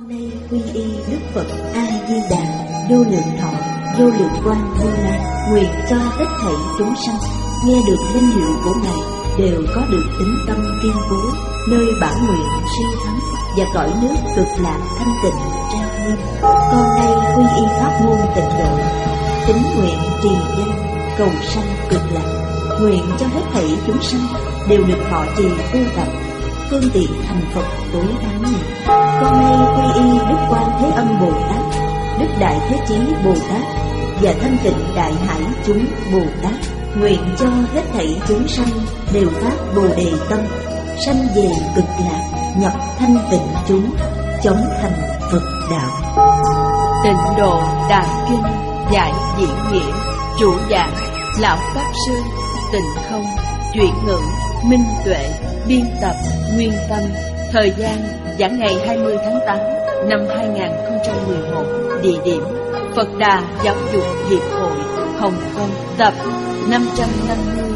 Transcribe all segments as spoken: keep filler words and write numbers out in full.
Con nay quy y Đức Phật A Di Đà, vô lượng thọ, vô lượng quang Như Lai, nguyện cho hết thảy chúng sanh nghe được danh hiệu của Ngài đều có được tín tâm kiên cố, nơi bản nguyện siêu thắng và cõi nước cực lạc thanh tịnh trang nghiêm. Con nay quy y pháp môn tịnh độ, tín nguyện trì danh cầu sanh cực lạc, nguyện cho hết thảy chúng sanh đều được thọ trì tu tập, phương tiện thành Phật tối thắng này. Con nay quy y Đức Quan Thế Âm Bồ Tát, Đức Đại Thế Chí Bồ Tát và Thanh Tịnh Đại Hải chúng Bồ Tát, nguyện cho hết thảy chúng sanh đều phát Bồ Đề tâm, sanh về cực lạc, nhập thanh tịnh chúng, chống thành Phật đạo. Tịnh Độ Đại Kinh giải diễn nghĩa, chủ giảng Lão Pháp Sư Tịnh Không, chuyển ngữ Minh Tuệ, biên tập Nguyên Tâm. Thời gian giảng ngày hai mươi tháng tám năm hai nghìn không trăm mười một. Địa điểm Phật Đà Giáo dục Hiệp hội, Hồng Kông. Tập năm trăm năm mươi.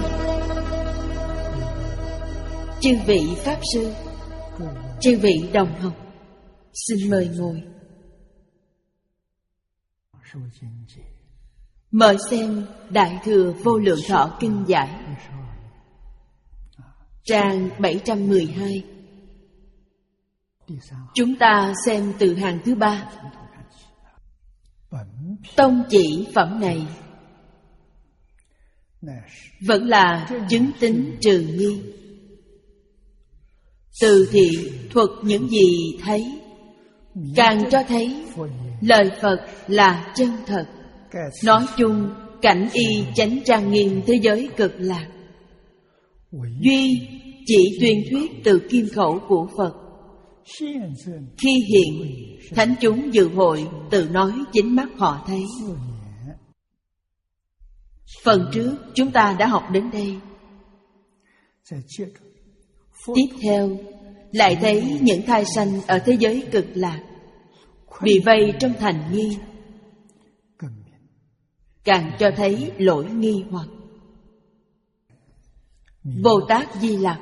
Chư vị Pháp Sư, chư vị đồng học, xin mời ngồi. Mời xem Đại Thừa Vô Lượng Thọ Kinh Giải, trang bảy trăm mười hai. Chúng ta xem từ hàng thứ ba. Tông chỉ phẩm này vẫn là chứng tín trừ nghi. Từ thị thuật những gì thấy, càng cho thấy lời Phật là chân thật. Nói chung cảnh y chánh trang nghiêm thế giới cực lạc, duy chỉ tuyên thuyết từ kim khẩu của Phật. Khi hiện, thánh chúng dự hội tự nói chính mắt họ thấy. Phần trước chúng ta đã học đến đây. Tiếp theo lại thấy những thai sanh ở thế giới cực lạc bị vây trong thành nghi, càng cho thấy lỗi nghi hoặc. Bồ Tát Di Lặc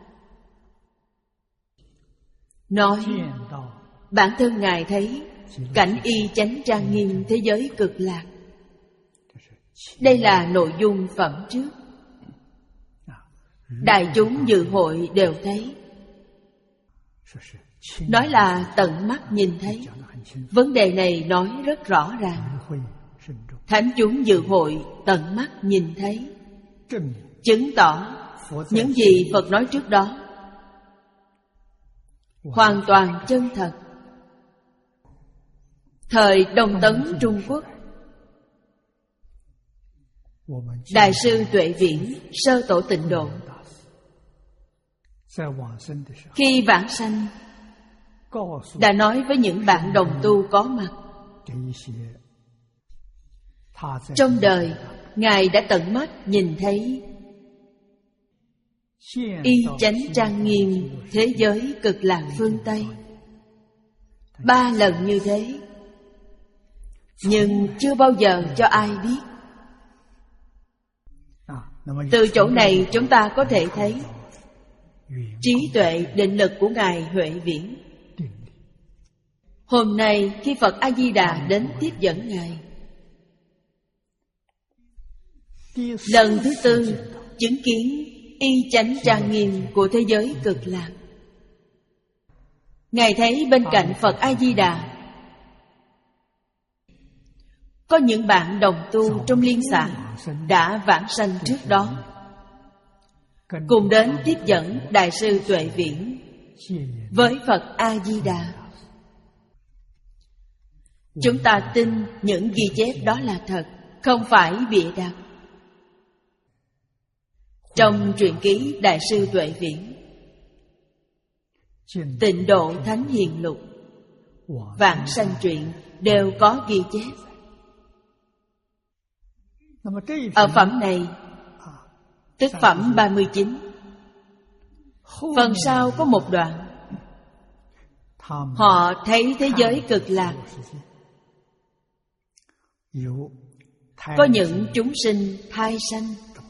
nói bản thân Ngài thấy cảnh y chánh trang nghiêm thế giới cực lạc. Đây là nội dung phẩm trước. Đại chúng dự hội đều thấy. Nói là tận mắt nhìn thấy. Vấn đề này nói rất rõ ràng. Thánh chúng dự hội tận mắt nhìn thấy, chứng tỏ những gì Phật nói trước đó hoàn toàn chân thật. Thời Đông Tấn Trung Quốc, Đại sư Tuệ Viễn, sơ tổ Tịnh Độ, khi vãng sanh đã nói với những bạn đồng tu có mặt, trong đời Ngài đã tận mắt nhìn thấy y chánh trang nghiêm thế giới cực lạc phương Tây ba lần như thế, nhưng chưa bao giờ cho ai biết. Từ chỗ này chúng ta có thể thấy trí tuệ định lực của Ngài Huệ Viễn. Hôm nay khi Phật A-di-đà đến tiếp dẫn Ngài, lần thứ tư chứng kiến y chánh trang nghiêm của thế giới cực lạc, Ngài thấy bên cạnh Phật A-di-đà có những bạn đồng tu trong liên xã đã vãng sanh trước đó, cùng đến tiếp dẫn Đại sư Tuệ Viễn với Phật A-di-đà. Chúng ta tin những ghi chép đó là thật, không phải bịa đặt. Trong truyện ký Đại sư Tuệ Viễn, Tịnh Độ Thánh Hiền Lục, Vãng Sanh Truyện đều có ghi chép. Ở phẩm này, tức phẩm ba mươi chín, phần sau có một đoạn, họ thấy thế giới cực lạc có những chúng sinh thai sanh,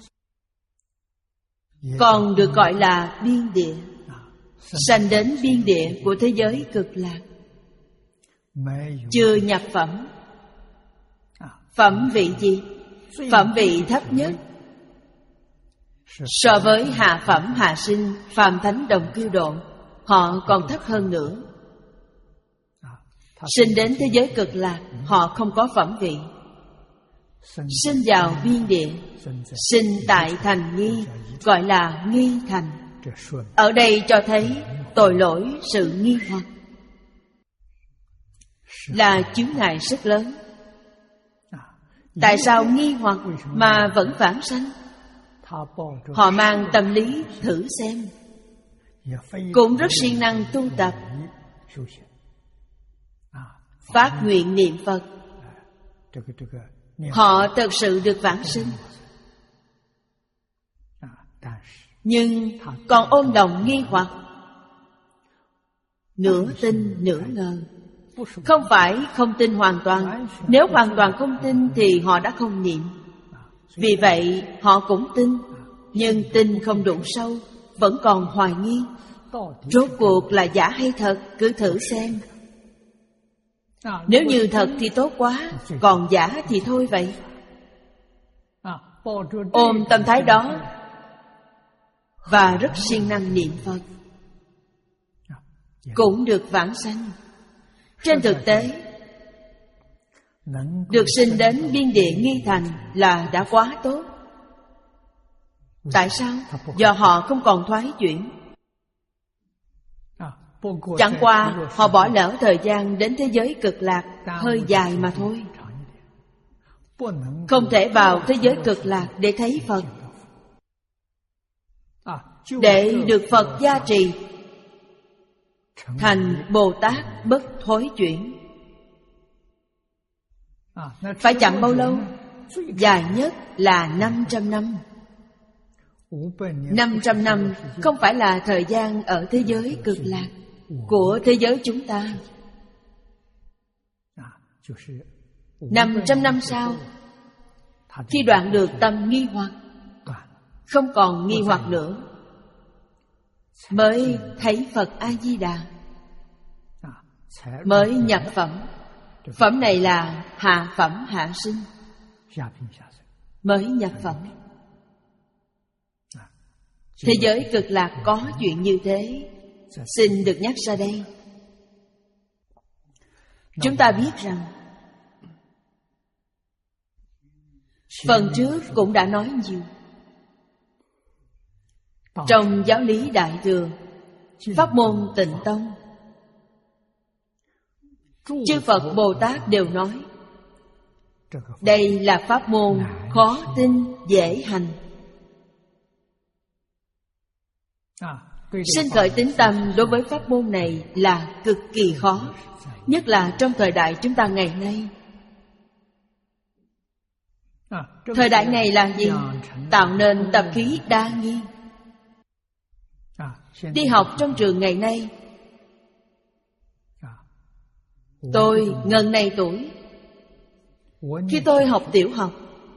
còn được gọi là biên địa, sanh đến biên địa của thế giới cực lạc. chưa nhập phẩm. Phẩm vị gì? Phẩm vị thấp nhất. So với hạ phẩm hạ sinh, phàm thánh đồng cư độ, họ còn thấp hơn nữa. Sinh đến thế giới cực lạc, họ không có phẩm vị. Sinh vào biên địa, sinh tại thành nghi, gọi là nghi thành. Ở đây cho thấy tội lỗi sự nghi hoặc là chướng ngại rất lớn. Tại sao nghi hoặc mà vẫn vãng sanh? Họ mang tâm lý thử xem, cũng rất siêng năng tu tập, phát nguyện niệm Phật. Họ thật sự được vãng sinh. Nhưng còn ôm lòng nghi hoặc, nửa tin nửa ngờ. Không phải không tin hoàn toàn. Nếu hoàn toàn không tin thì họ đã không niệm. Vì vậy họ cũng tin, nhưng tin không đủ sâu, vẫn còn hoài nghi. Rốt cuộc là giả hay thật, cứ thử xem. Nếu như thật thì tốt quá, còn giả thì thôi vậy. Ôm tâm thái đó và rất siêng năng niệm Phật, cũng được vãng sanh. Trên thực tế, được sinh đến biên địa nghi thành là đã quá tốt. Tại sao? Do họ không còn thoái chuyển. Chẳng qua họ bỏ lỡ thời gian đến thế giới cực lạc hơi dài mà thôi. Không thể vào thế giới cực lạc để thấy Phật, để được Phật gia trì thành Bồ Tát bất thối chuyển. Phải chậm bao lâu? Dài nhất là năm trăm năm. Năm trăm năm không phải là thời gian ở thế giới cực lạc của thế giới chúng ta. Năm trăm năm sau, khi đoạn được tâm nghi hoặc, không còn nghi hoặc nữa, mới thấy Phật A-di-đà, mới nhập phẩm. Phẩm này là hạ phẩm hạ sinh, mới nhập phẩm. Thế giới cực lạc có chuyện như thế, xin được nhắc ra đây. Chúng ta biết rằng phần trước cũng đã nói nhiều. Trong giáo lý Đại Thừa, pháp môn Tịnh Tông, chư Phật Bồ Tát đều nói đây là pháp môn khó tin dễ hành. Sinh khởi tín tâm đối với pháp môn này là cực kỳ khó, nhất là trong thời đại chúng ta ngày nay. Thời đại này là gì? Tạo nên tập khí đa nghi. Đi học trong trường ngày nay, tôi ngần này tuổi. Khi tôi học tiểu học,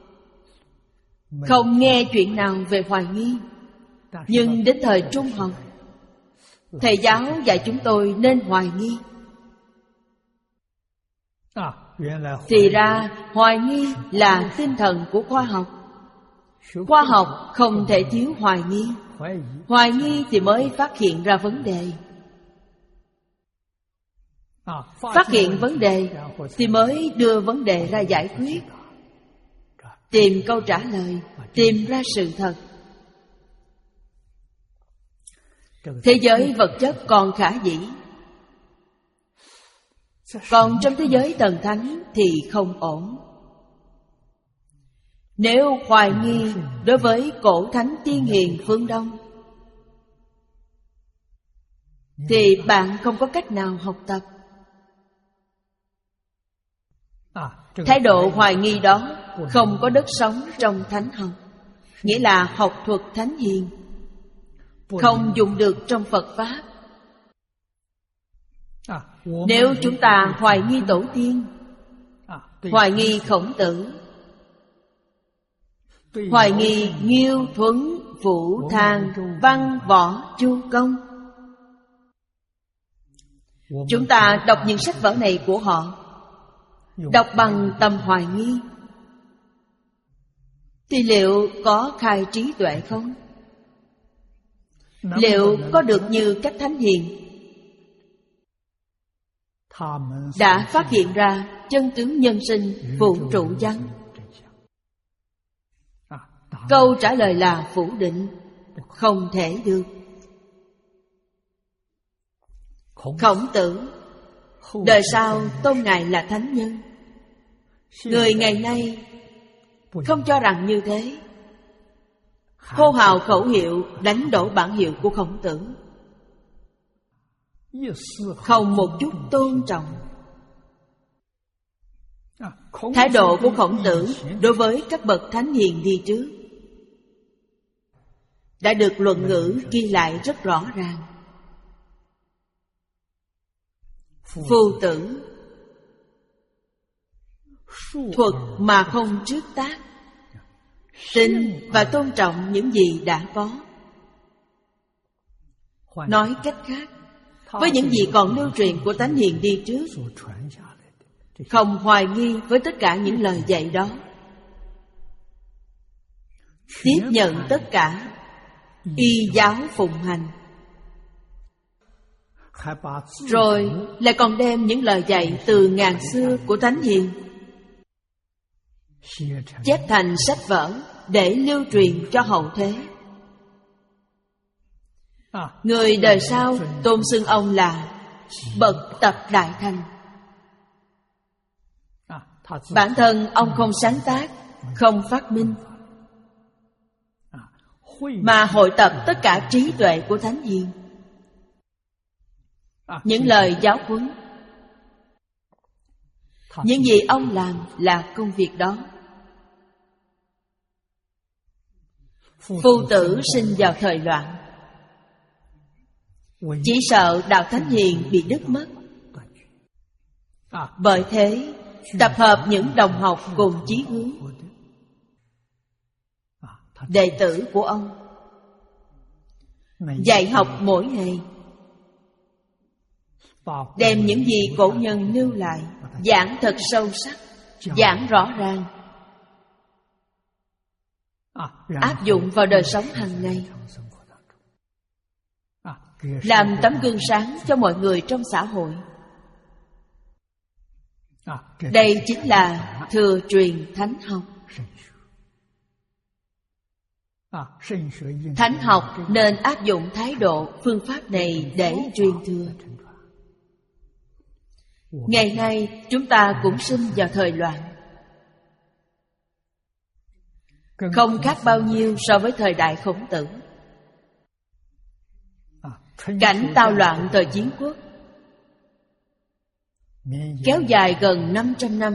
không nghe chuyện nào về hoài nghi. Nhưng đến thời trung học, thầy giáo dạy chúng tôi nên hoài nghi. Thì ra hoài nghi là tinh thần của khoa học. Khoa học không thể thiếu hoài nghi. Hoài nghi thì mới phát hiện ra vấn đề. Phát hiện vấn đề thì mới đưa vấn đề ra giải quyết, tìm câu trả lời, tìm ra sự thật. Thế giới vật chất còn khả dĩ, còn trong thế giới thần thánh thì không ổn. Nếu hoài nghi đối với cổ thánh tiên hiền phương Đông, thì bạn không có cách nào học tập. Thái độ hoài nghi đó không có đất sống trong thánh học, nghĩa là học thuật thánh hiền, không dùng được trong Phật Pháp. Nếu chúng ta hoài nghi tổ tiên, hoài nghi Khổng Tử, hoài nghi Nghiêu, Thuấn, Vũ, Thang, Văn, Võ, Chu Công, Chúng ta đọc những sách vở này của họ, đọc bằng tầm hoài nghi, thì liệu có khai trí tuệ không? Liệu có được như các thánh hiền đã phát hiện ra chân tướng nhân sinh vũ trụ văn? Câu trả lời là phủ định, không thể được. Khổng Tử đời sau tôn ngài là thánh nhân. Người ngày nay không cho rằng như thế. Hô hào khẩu hiệu đánh đổ bản hiệu của Khổng Tử, không một chút tôn trọng. Thái độ của Khổng Tử đối với các bậc thánh hiền đi trước đã được luận ngữ ghi lại rất rõ ràng. Phu tử thuật mà không trước tác, tin và tôn trọng những gì đã có. Nói cách khác, với những gì còn lưu truyền của thánh hiền đi trước, không hoài nghi với tất cả những lời dạy đó, tiếp nhận tất cả, y giáo phụng hành, rồi lại còn đem những lời dạy từ ngàn xưa của thánh hiền chép thành sách vở để lưu truyền cho hậu thế. Người đời sau tôn xưng ông là bậc tập đại thành. Bản thân ông không sáng tác, không phát minh, mà hội tập tất cả trí tuệ của thánh hiền. Những lời giáo huấn, những gì ông làm là công việc đó. Phu tử sinh vào thời loạn, chỉ sợ đạo thánh hiền bị đứt mất. Bởi thế tập hợp những đồng học cùng chí hướng. Đệ tử của ông dạy học mỗi ngày, đem những gì cổ nhân lưu lại giảng thật sâu sắc, giảng rõ ràng, áp dụng vào đời sống hàng ngày, làm tấm gương sáng cho mọi người trong xã hội. Đây chính là thừa truyền thánh học. Thánh học nên áp dụng thái độ, phương pháp này để truyền thừa. Ngày nay chúng ta cũng sinh vào thời loạn, không khác bao nhiêu so với thời đại Khổng Tử. Cảnh tao loạn thời Chiến Quốc kéo dài gần năm trăm năm.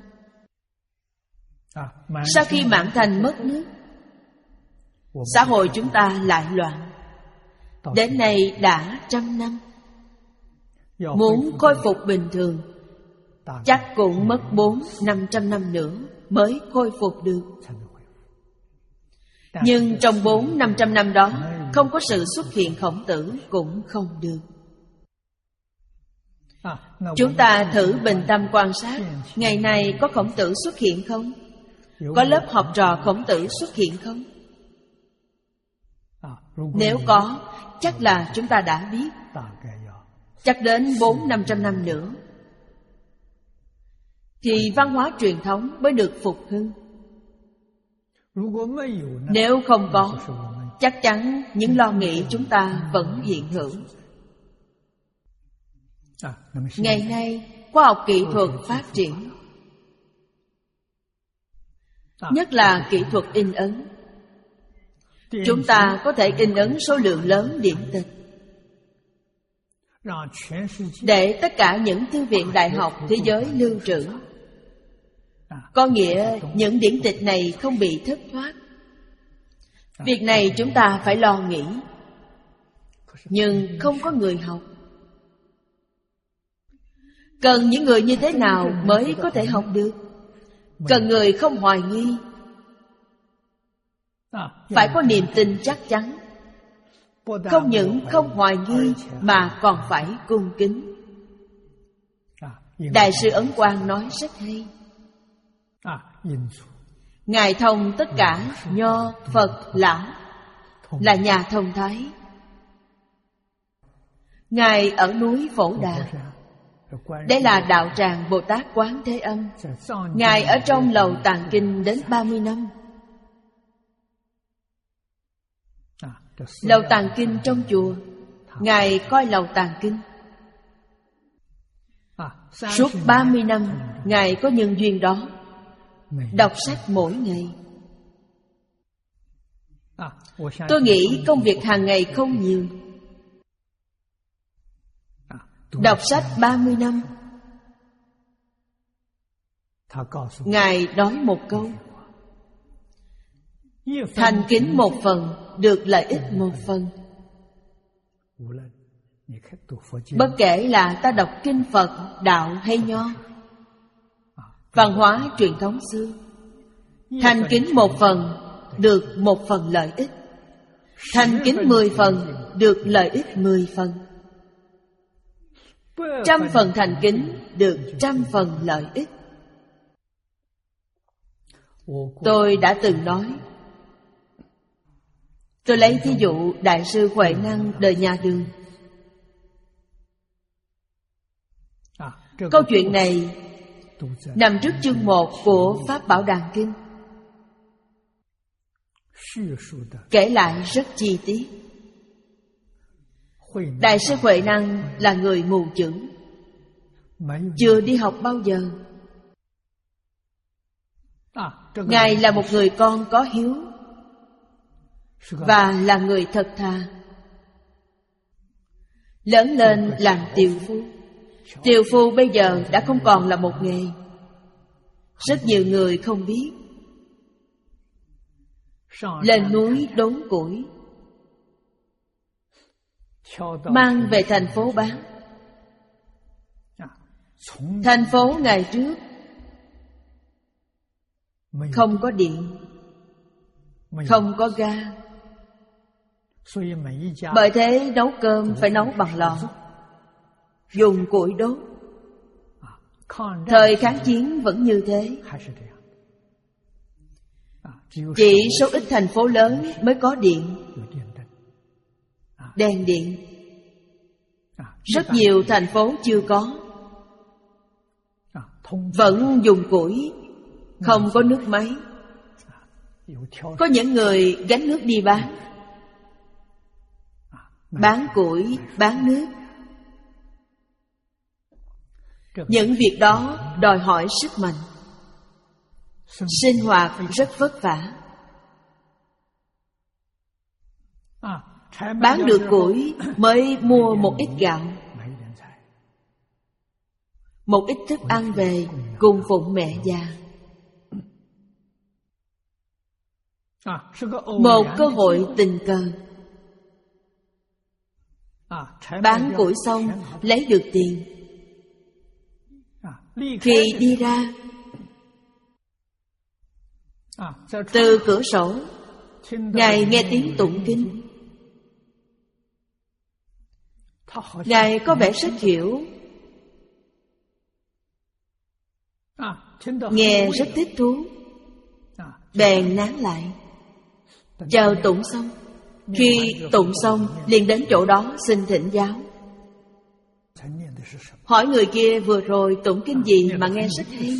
Sau khi Mãn Thành mất nước, xã hội chúng ta lại loạn. Đến nay đã trăm năm. Muốn khôi phục bình thường, chắc cũng mất bốn năm trăm năm nữa mới khôi phục được. Nhưng trong bốn năm trăm năm đó, không có sự xuất hiện Khổng Tử cũng không được. Chúng ta thử bình tâm quan sát, ngày nay có Khổng Tử xuất hiện không? Có lớp học trò Khổng Tử xuất hiện không? Nếu có, chắc là chúng ta đã biết. Chắc đến bốn năm trăm năm nữa thì văn hóa truyền thống mới được phục hưng. Nếu không có, chắc chắn những lo nghĩ chúng ta vẫn hiện hữu. Ngày nay khoa học kỹ thuật phát triển, nhất là kỹ thuật in ấn. Chúng ta có thể in ấn số lượng lớn điển tịch, để tất cả những thư viện đại học thế giới lưu trữ. Có nghĩa những điển tịch này không bị thất thoát. Việc này chúng ta phải lo nghĩ. Nhưng không có người học. Cần những người như thế nào mới có thể học được? Cần người không hoài nghi, phải có niềm tin chắc chắn. Không những không hoài nghi mà còn phải cung kính. Đại sư Ấn Quang nói rất hay. Ngài thông tất cả Nho, Phật, Lão, là nhà thông thái. Ngài ở núi Phổ Đà, đây là đạo tràng Bồ Tát Quán Thế Âm. Ngài ở trong lầu Tạng Kinh đến ba mươi năm. Lầu Tạng Kinh trong chùa, Ngài coi lầu Tạng Kinh. Suốt ba mươi năm, Ngài có nhân duyên đó, đọc sách mỗi ngày. Tôi nghĩ công việc hàng ngày không nhiều. Đọc sách ba mươi năm. Ngài nói một câu: thành kính một phần, được lợi ích một phần. Bất kể là ta đọc kinh Phật, Đạo hay Nho, văn hóa truyền thống xưa, thành kính một phần, được một phần lợi ích. Thành kính mười phần, được lợi ích mười phần. Trăm phần thành kính, được trăm phần lợi ích. Tôi đã từng nói, tôi lấy thí dụ Đại sư Huệ Năng đời nhà Đường. Câu chuyện này nằm trước chương một của Pháp Bảo Đàn Kinh, kể lại rất chi tiết. Đại sư Huệ Năng là người mù chữ, chưa đi học bao giờ. Ngài là một người con có hiếu và là người thật thà. Lớn lên làm tiều phu. Tiều phu bây giờ đã không còn là một nghề. Rất nhiều người không biết. Lên núi đốn củi, mang về thành phố bán. Thành phố ngày trước không có điện, không có ga. Bởi thế nấu cơm phải nấu bằng lò, dùng củi đốt. Thời kháng chiến vẫn như thế. Chỉ số ít thành phố lớn mới có điện, đèn điện. Rất nhiều thành phố chưa có, vẫn dùng củi, không có nước máy. Có những người gánh nước đi bán, bán củi, bán nước. Những việc đó đòi hỏi sức mạnh, sinh hoạt rất vất vả. Bán được củi mới mua một ít gạo, một ít thức ăn về cung phụng mẹ già. Một cơ hội tình cờ, bán củi xong lấy được tiền. Khi đi ra, từ cửa sổ Ngài nghe tiếng tụng kinh. Ngài có vẻ rất hiểu, nghe rất thích thú, bèn nán lại, chờ tụng xong. Khi tụng xong liền đến chỗ đó xin thỉnh giáo. Hỏi người kia vừa rồi tụng kinh gì mà nghe rất hay.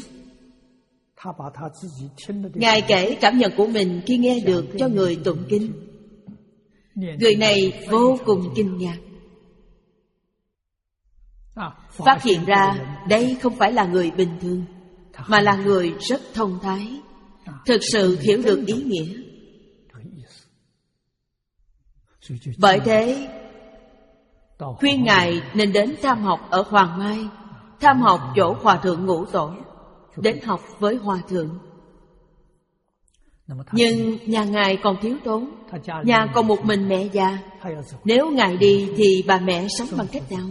Ngài kể cảm nhận của mình khi nghe được cho người tụng kinh. Người này vô cùng kinh ngạc, phát hiện ra đây không phải là người bình thường, mà là người rất thông thái, thực sự hiểu được ý nghĩa. Bởi thế khuyên Ngài nên đến tham học ở Hoàng Mai, tham học chỗ Hòa Thượng Ngũ Tổ, đến học với Hòa Thượng. Nhưng nhà Ngài còn thiếu thốn, nhà còn một mình mẹ già. Nếu Ngài đi thì bà mẹ sống bằng cách nào?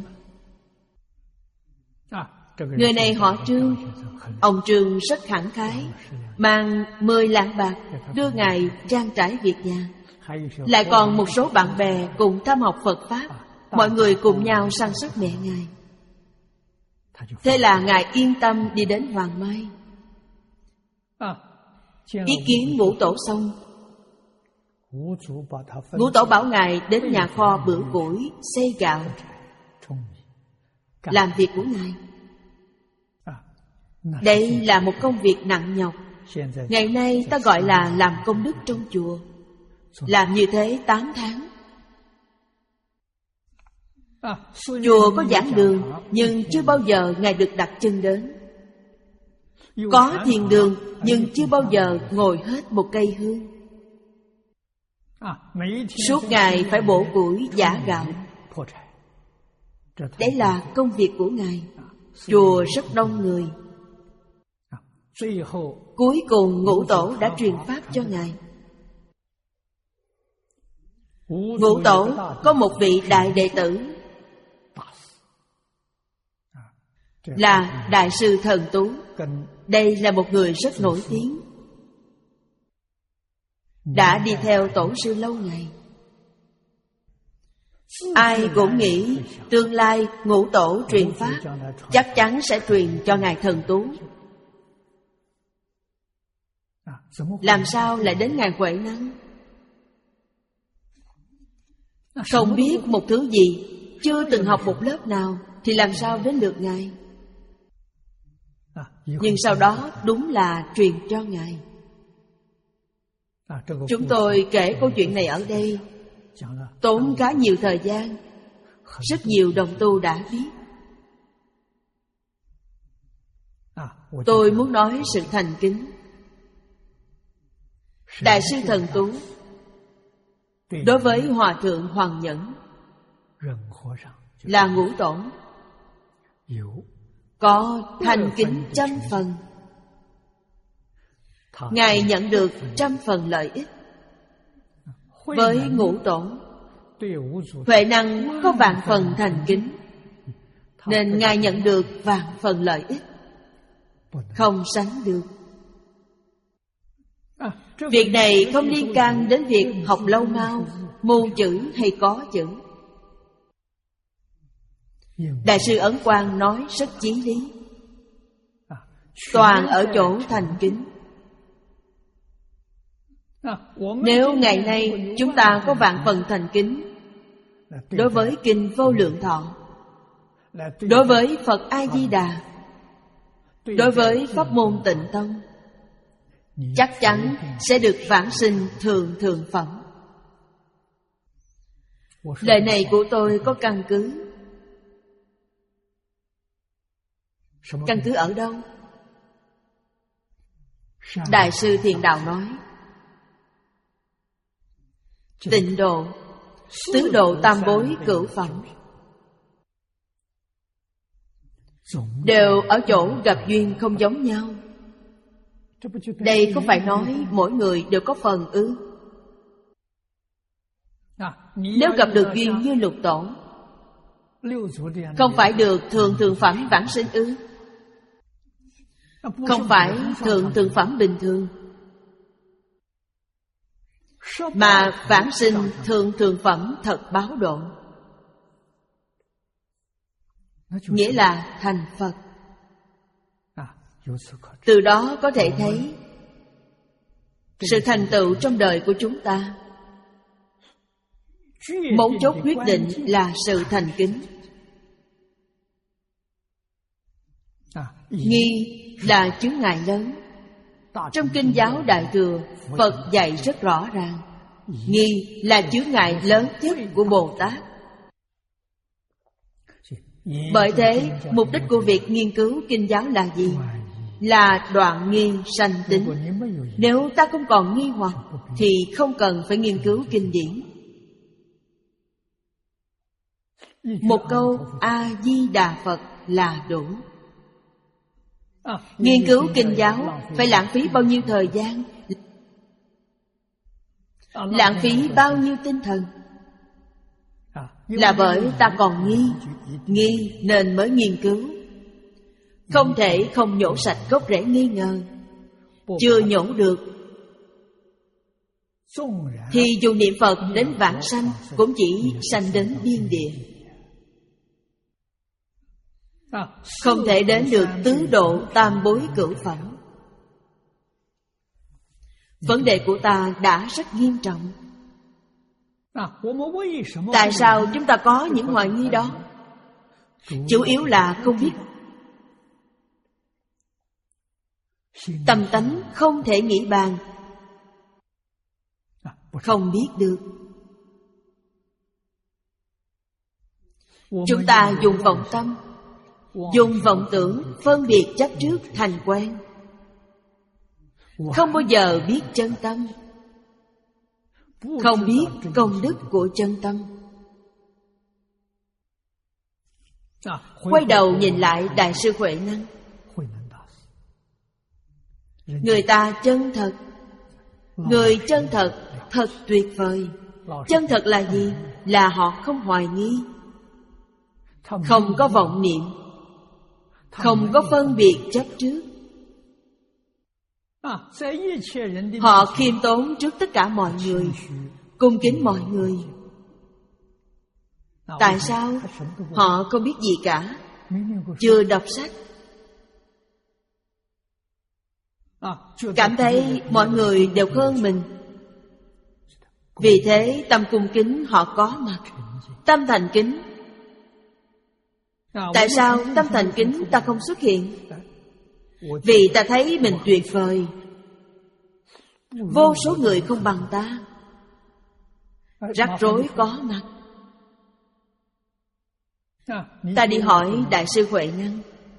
Người này họ Trương. Ông Trương rất khẳng khái, mang mười lạng bạc đưa Ngài trang trải việc nhà. Lại còn một số bạn bè cùng tham học Phật Pháp. Mọi người cùng nhau săn sóc mẹ Ngài. Thế là Ngài yên tâm đi đến Hoàng Mai. Ý kiến Ngũ Tổ xong, Ngũ Tổ bảo Ngài đến nhà kho bữa củi, xay gạo, làm việc của Ngài. Đây là một công việc nặng nhọc. Ngày nay ta gọi là làm công đức trong chùa. Làm như thế tám tháng. Chùa có giảng đường, nhưng chưa bao giờ Ngài được đặt chân đến. Có thiền đường, nhưng chưa bao giờ ngồi hết một cây hương. Suốt ngày phải bổ củi giã gạo. Đấy là công việc của Ngài. Chùa rất đông người. Cuối cùng Ngũ Tổ đã truyền pháp cho Ngài. Ngũ Tổ có một vị đại đệ tử là Đại sư Thần Tú. Đây là một người rất nổi tiếng, đã đi theo Tổ sư lâu ngày. Ai cũng nghĩ tương lai Ngũ Tổ truyền pháp chắc chắn sẽ truyền cho Ngài Thần Tú. Làm sao lại đến Ngài Huệ Năng? Không biết một thứ gì, chưa từng học một lớp nào, thì làm sao đến được Ngài? Nhưng sau đó đúng là truyền cho Ngài. Chúng tôi kể câu chuyện này ở đây tốn khá nhiều thời gian. Rất nhiều đồng tu đã biết. Tôi muốn nói sự thành kính. Đại sư Thần Tú đối với Hòa Thượng Hoàng Nhẫn là Ngũ Tổ, có thành kính trăm phần. Ngài nhận được trăm phần lợi ích. Với Ngũ Tổ, Huệ Năng có vạn phần thành kính, nên Ngài nhận được vạn phần lợi ích, không sánh được. Việc này không liên can đến việc học lâu mau, mù chữ hay có chữ. Đại sư Ấn Quang nói rất chí lý. Toàn ở chỗ thành kính. Nếu ngày nay chúng ta có vạn phần thành kính đối với Kinh Vô Lượng Thọ, đối với Phật A-di-đà, đối với pháp môn Tịnh Tông, chắc chắn sẽ được vãng sinh thường thường phẩm. Lời này của tôi có căn cứ. Căn cứ ở đâu? Đại sư Thiền Đạo nói, tịnh độ, tứ độ tam bối cửu phẩm đều ở chỗ gặp duyên không giống nhau. Đây có phải nói mỗi người đều có phần ư? Nếu gặp được duyên như Lục Tổ, không phải được thường thường phẩm vãng sinh ư? Không phải thường thường phẩm bình thường, mà vãng sinh thường thường phẩm thật báo độ, nghĩa là thành Phật. Từ đó có thể thấy sự thành tựu trong đời của chúng ta. Mấu chốt quyết định là sự thành kính. Nghi là chướng ngại lớn. Trong Kinh giáo Đại Thừa, Phật dạy rất rõ ràng, nghi là chướng ngại lớn nhất của Bồ Tát. Bởi thế, mục đích của việc nghiên cứu Kinh giáo là gì? Là đoạn nghi sanh tính. Nếu ta không còn nghi hoặc thì không cần phải nghiên cứu kinh điển. Một câu A-di-đà Phật là đủ. Nghiên cứu Kinh giáo phải lãng phí bao nhiêu thời gian, lãng phí bao nhiêu tinh thần? Là bởi ta còn nghi, nghi nên mới nghiên cứu. Không thể không nhổ sạch gốc rễ nghi ngờ. Chưa nhổ được thì dù niệm Phật đến vãng sanh cũng chỉ sanh đến biên địa. không thể đến được tứ độ tam bối cửu phẩm. Vấn đề của ta đã rất nghiêm trọng. Tại sao chúng ta có những hoài nghi đó? Chủ yếu là không biết. Tâm tánh không thể nghĩ bàn, không biết được. Chúng ta dùng vọng tâm, dùng vọng tưởng phân biệt chấp trước thành quen, không bao giờ biết chân tâm, không biết công đức của chân tâm. Quay đầu nhìn lại Đại sư Huệ Năng, người ta chân thật. Người chân thật thật tuyệt vời. Chân thật là gì? Là họ không hoài nghi, không có vọng niệm, không có phân biệt chấp trước. Họ khiêm tốn trước tất cả mọi người, cung kính mọi người. Tại sao? Họ không biết gì cả, chưa đọc sách, cảm thấy mọi người đều hơn mình. Vì thế tâm cung kính họ có mặt, tâm thành kính. Tại sao tâm thành kính ta không xuất hiện? Vì ta thấy mình tuyệt vời, vô số người không bằng ta, rắc rối có mặt. Ta đi hỏi Đại sư Huệ Năng,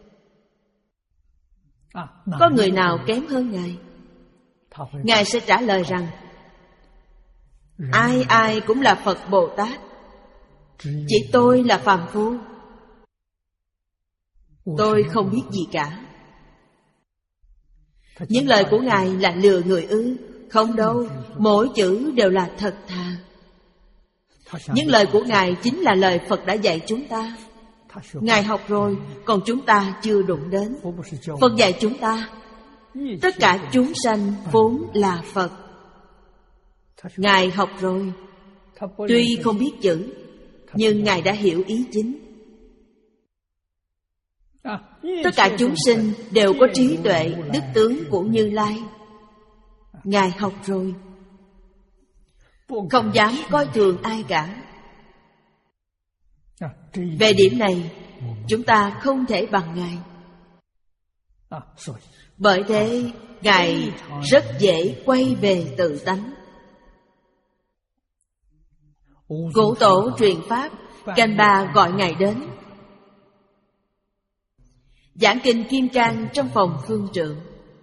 có người nào kém hơn Ngài? Ngài sẽ trả lời rằng, ai ai cũng là Phật Bồ Tát, chỉ tôi là phàm phu. Tôi không biết gì cả. Những lời của Ngài là lừa người ư? Không đâu, mỗi chữ đều là thật thà. Những lời của Ngài chính là lời Phật đã dạy chúng ta. Ngài học rồi, còn chúng ta chưa đụng đến. Phật dạy chúng ta, tất cả chúng sanh vốn là Phật. Ngài học rồi, tuy không biết chữ, nhưng Ngài đã hiểu ý chính. Tất cả chúng sinh đều có trí tuệ, đức tướng của Như Lai. Ngài học rồi, không dám coi thường ai cả. Về điểm này, chúng ta không thể bằng Ngài. Bởi thế, Ngài rất dễ quay về tự tánh. Cụ tổ truyền Pháp, Canh Ba gọi Ngài đến giảng kinh Kim Cang trong phòng phương trượng.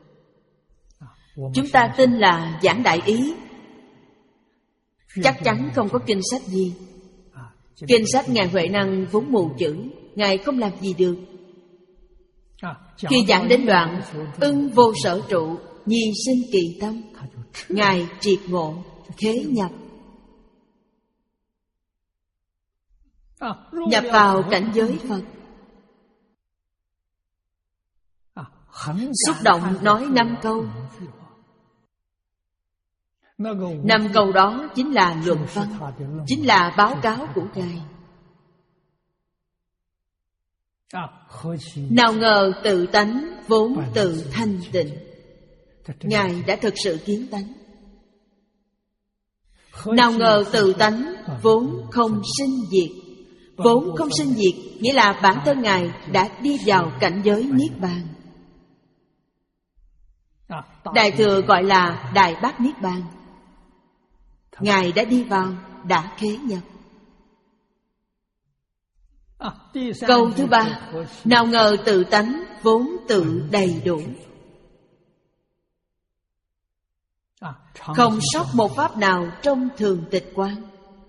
Chúng ta tin là giảng đại ý, chắc chắn không có kinh sách gì. Kinh sách Ngài Huệ Năng vốn mù chữ, Ngài không làm gì được. Khi giảng đến đoạn ưng vô sở trụ, nhi sinh kỳ tâm, Ngài triệt ngộ, khế nhập, nhập vào cảnh giới Phật. Xúc động nói năm câu. Năm câu đó chính là luận văn, chính là báo cáo của Ngài. Nào ngờ tự tánh vốn tự thanh tịnh. Ngài đã thực sự kiến tánh. Nào ngờ tự tánh vốn không sinh diệt. Vốn không sinh diệt nghĩa là bản thân Ngài đã đi vào cảnh giới Niết Bàn. Đại thừa gọi là Đại Bát Niết Bàn. Ngài đã đi vào, đã khế nhập. Câu thứ ba, nào ngờ tự tánh vốn tự đầy đủ, không sót một pháp nào trong thường tịch quán.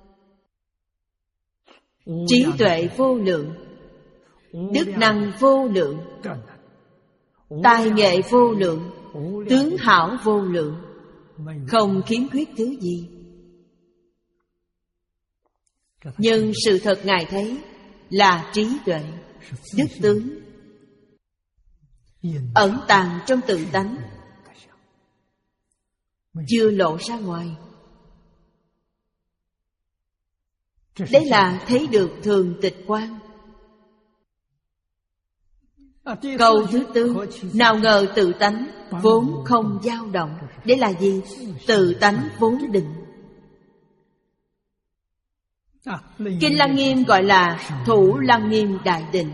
Trí tuệ vô lượng, đức năng vô lượng, tài nghệ vô lượng, tướng hảo vô lượng, không khiếm khuyết thứ gì. Nhưng sự thật Ngài thấy là trí tuệ, đức tướng ẩn tàng trong tự tánh, chưa lộ ra ngoài. Đấy là thấy được thường tịch quang. Câu thứ tư, nào ngờ tự tánh vốn không dao động. Đây là gì? Tự tánh vốn định. Kinh Lăng Nghiêm gọi là Thủ Lăng Nghiêm Đại Định.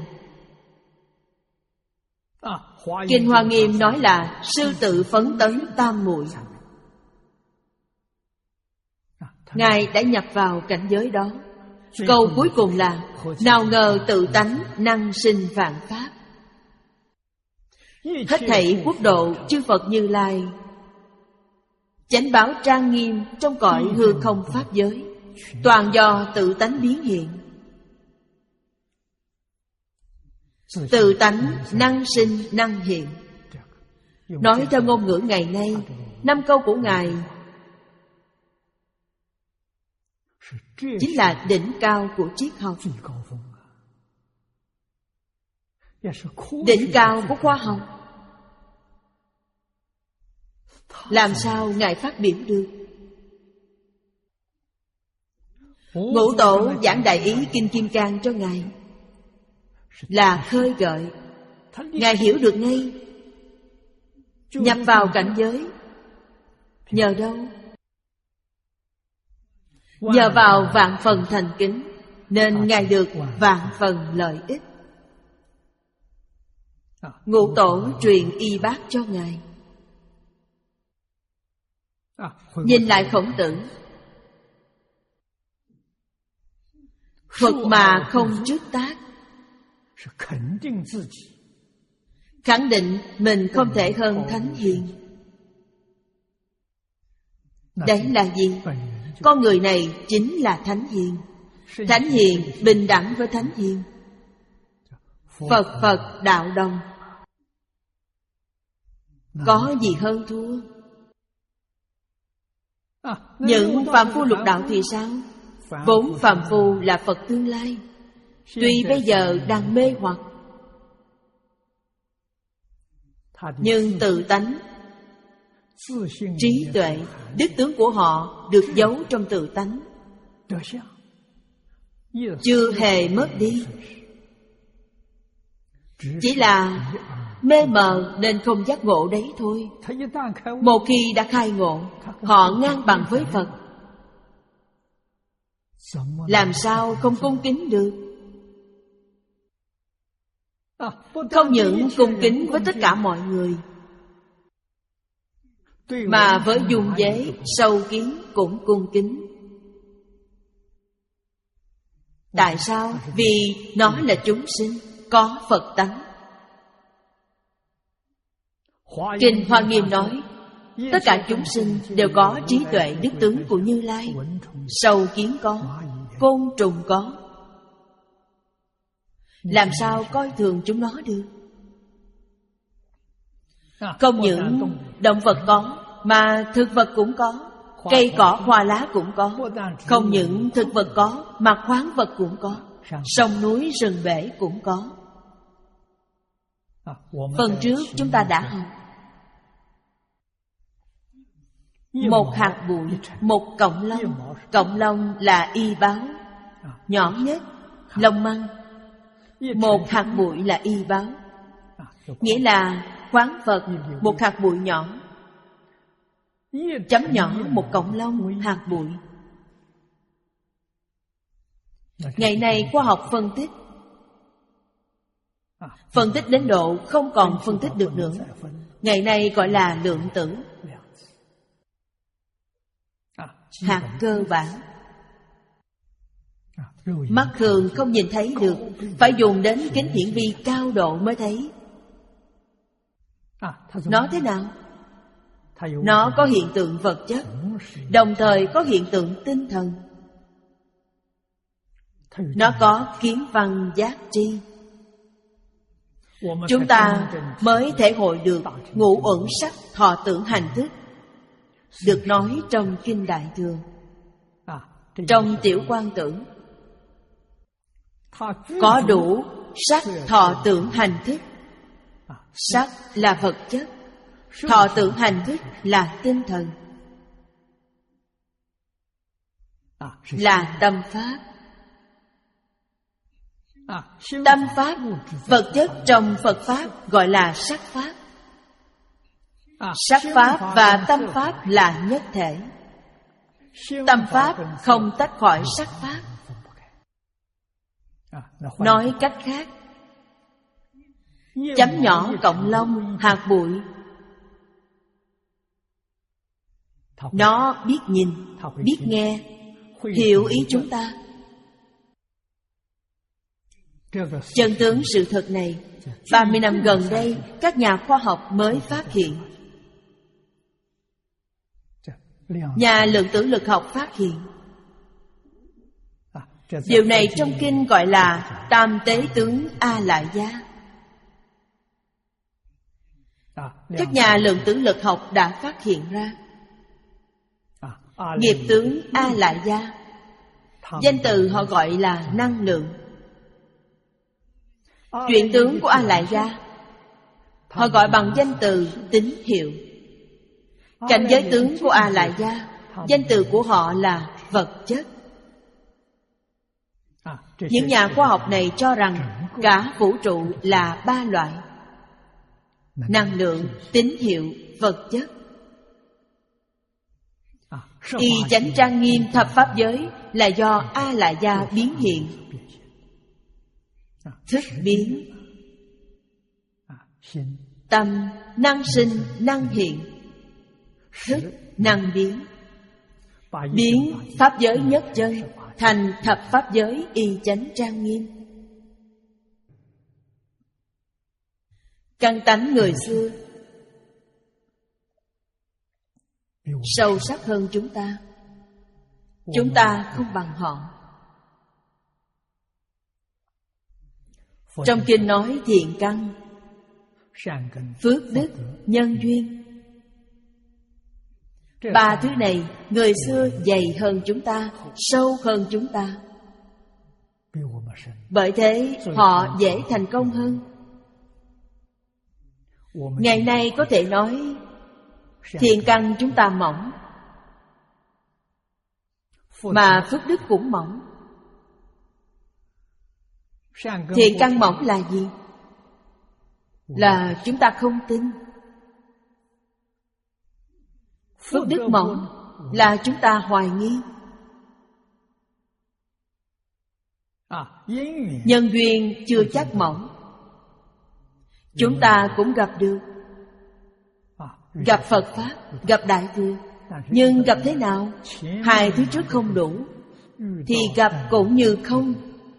Kinh Hoa Nghiêm nói là sư tự phấn tấn tam muội. Ngài đã nhập vào cảnh giới đó. Câu cuối cùng là nào ngờ tự tánh năng sinh vạn pháp. Hết thảy quốc độ chư Phật Như Lai chánh báo trang nghiêm trong cõi hư không pháp giới, toàn do tự tánh biến hiện. Tự tánh năng sinh năng hiện. Nói theo ngôn ngữ ngày nay, năm câu của Ngài chính là đỉnh cao của triết học, đỉnh cao của khoa học. Làm sao Ngài phát biểu được? Ngũ Tổ giảng đại ý Kinh Kim Cang cho Ngài là khơi gợi. Ngài hiểu được ngay, nhập vào cảnh giới. Nhờ đâu? Nhờ vào vạn phần thành kính, nên Ngài được vạn phần lợi ích. Ngũ Tổ truyền y bác cho Ngài. Nhìn lại Khổng Tử, Phật mà không trước tác, khẳng định mình không thể hơn Thánh Hiền. Đấy là gì? Con người này chính là Thánh Hiền. Thánh Hiền bình đẳng với Thánh Hiền. Phật Phật đạo đồng, có gì hơn thua? Những phàm phu lục đạo thì sao? Vốn phàm phu là Phật tương lai, tuy bây giờ đang mê hoặc, nhưng tự tánh, trí tuệ, đức tướng của họ được giấu trong tự tánh, chưa hề mất đi. Chỉ là mê mờ nên không giác ngộ đấy thôi. Một khi đã khai ngộ, họ ngang bằng với Phật. Làm sao không cung kính được? Không những cung kính với tất cả mọi người, mà với dung dế, sâu kiến cũng cung kính. Tại sao? Vì nó là chúng sinh, có Phật tánh. Kinh Hoa Nghiêm nói, tất cả chúng sinh đều có trí tuệ đức tướng của Như Lai. Sâu kiến có, côn trùng có. Làm sao coi thường chúng nó được? Không những động vật có, mà thực vật cũng có, cây cỏ hoa lá cũng có. Không những thực vật có, mà khoáng vật cũng có, sông núi rừng bể cũng có. Phần trước chúng ta đã học, một hạt bụi, một cọng lông. Cọng lông là y báo, nhỏ nhất, lông măng. Một hạt bụi là y báo, nghĩa là khoáng vật, một hạt bụi nhỏ. Chấm nhỏ một cọng lông, hạt bụi. Ngày nay khoa học phân tích, phân tích đến độ không còn phân tích được nữa. Ngày nay gọi là lượng tử, hạt cơ bản. Mắt thường không nhìn thấy được, phải dùng đến kính hiển vi cao độ mới thấy. Nó thế nào? Nó có hiện tượng vật chất, đồng thời có hiện tượng tinh thần. Nó có kiến văn giác tri. Chúng ta mới thể hội được ngũ uẩn sắc thọ tưởng hành thức, được nói trong Kinh Đại Thừa. Trong Tiểu Quan Tưởng có đủ sắc thọ tưởng hành thức. Sắc là vật chất, thọ tưởng hành thức là tinh thần, là tâm pháp. Tâm pháp, vật chất trong Phật Pháp gọi là sắc pháp. Sắc pháp và tâm pháp là nhất thể. Tâm pháp không tách khỏi sắc pháp. Nói cách khác, chấm nhỏ cộng lông, hạt bụi, nó biết nhìn, biết nghe, hiểu ý chúng ta. Chân tướng sự thật này, ba mươi năm gần đây, các nhà khoa học mới phát hiện. Nhà lượng tử lực học phát hiện. Điều này trong kinh gọi là tam tế tướng A Lại Gia. Các nhà lượng tử lực học đã phát hiện ra nghiệp tướng A Lại Gia. Danh từ họ gọi là năng lượng. Chuyện tướng của A Lại Gia họ gọi bằng danh từ tín hiệu. Cảnh giới tướng của A Lại Gia, danh từ của họ là vật chất. Những nhà khoa học này cho rằng cả vũ trụ là ba loại: năng lượng, tín hiệu, vật chất. Y chánh trang nghiêm thập pháp giới là do A Lại Gia biến hiện. Thức biến, tâm năng sinh năng hiện, thức năng biến. Biến pháp giới nhất chân thành thập pháp giới y chánh trang nghiêm. Căn tánh người xưa sâu sắc hơn chúng ta. Chúng ta không bằng họ. Trong kinh nói thiện căn, phước đức, nhân duyên. Ba thứ này người xưa dày hơn chúng ta, sâu hơn chúng ta. Bởi thế họ dễ thành công hơn. Ngày nay có thể nói thiện căn chúng ta mỏng, mà phước đức cũng mỏng. Thiện căn mỏng là gì? Là chúng ta không tin. Phước đức mỏng là chúng ta hoài nghi. Nhân duyên chưa chắc mỏng, chúng ta cũng gặp được. Gặp Phật Pháp, gặp Đại Thừa. Nhưng gặp thế nào? Hai thứ trước không đủ thì gặp cũng như không.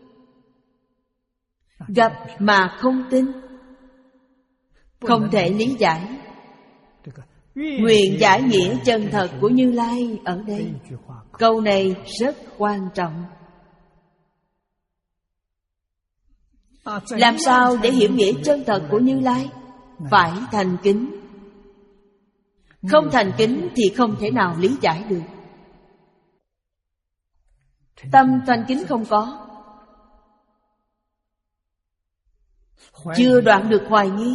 Gặp mà không tin, không thể lý giải. Nguyện giải nghĩa chân thật của Như Lai ở đây. Câu này rất quan trọng. Làm sao để hiểu nghĩa chân thật của Như Lai? Phải thành kính. Không thành kính thì không thể nào lý giải được. Tâm thành kính không có, chưa đoạn được hoài nghi.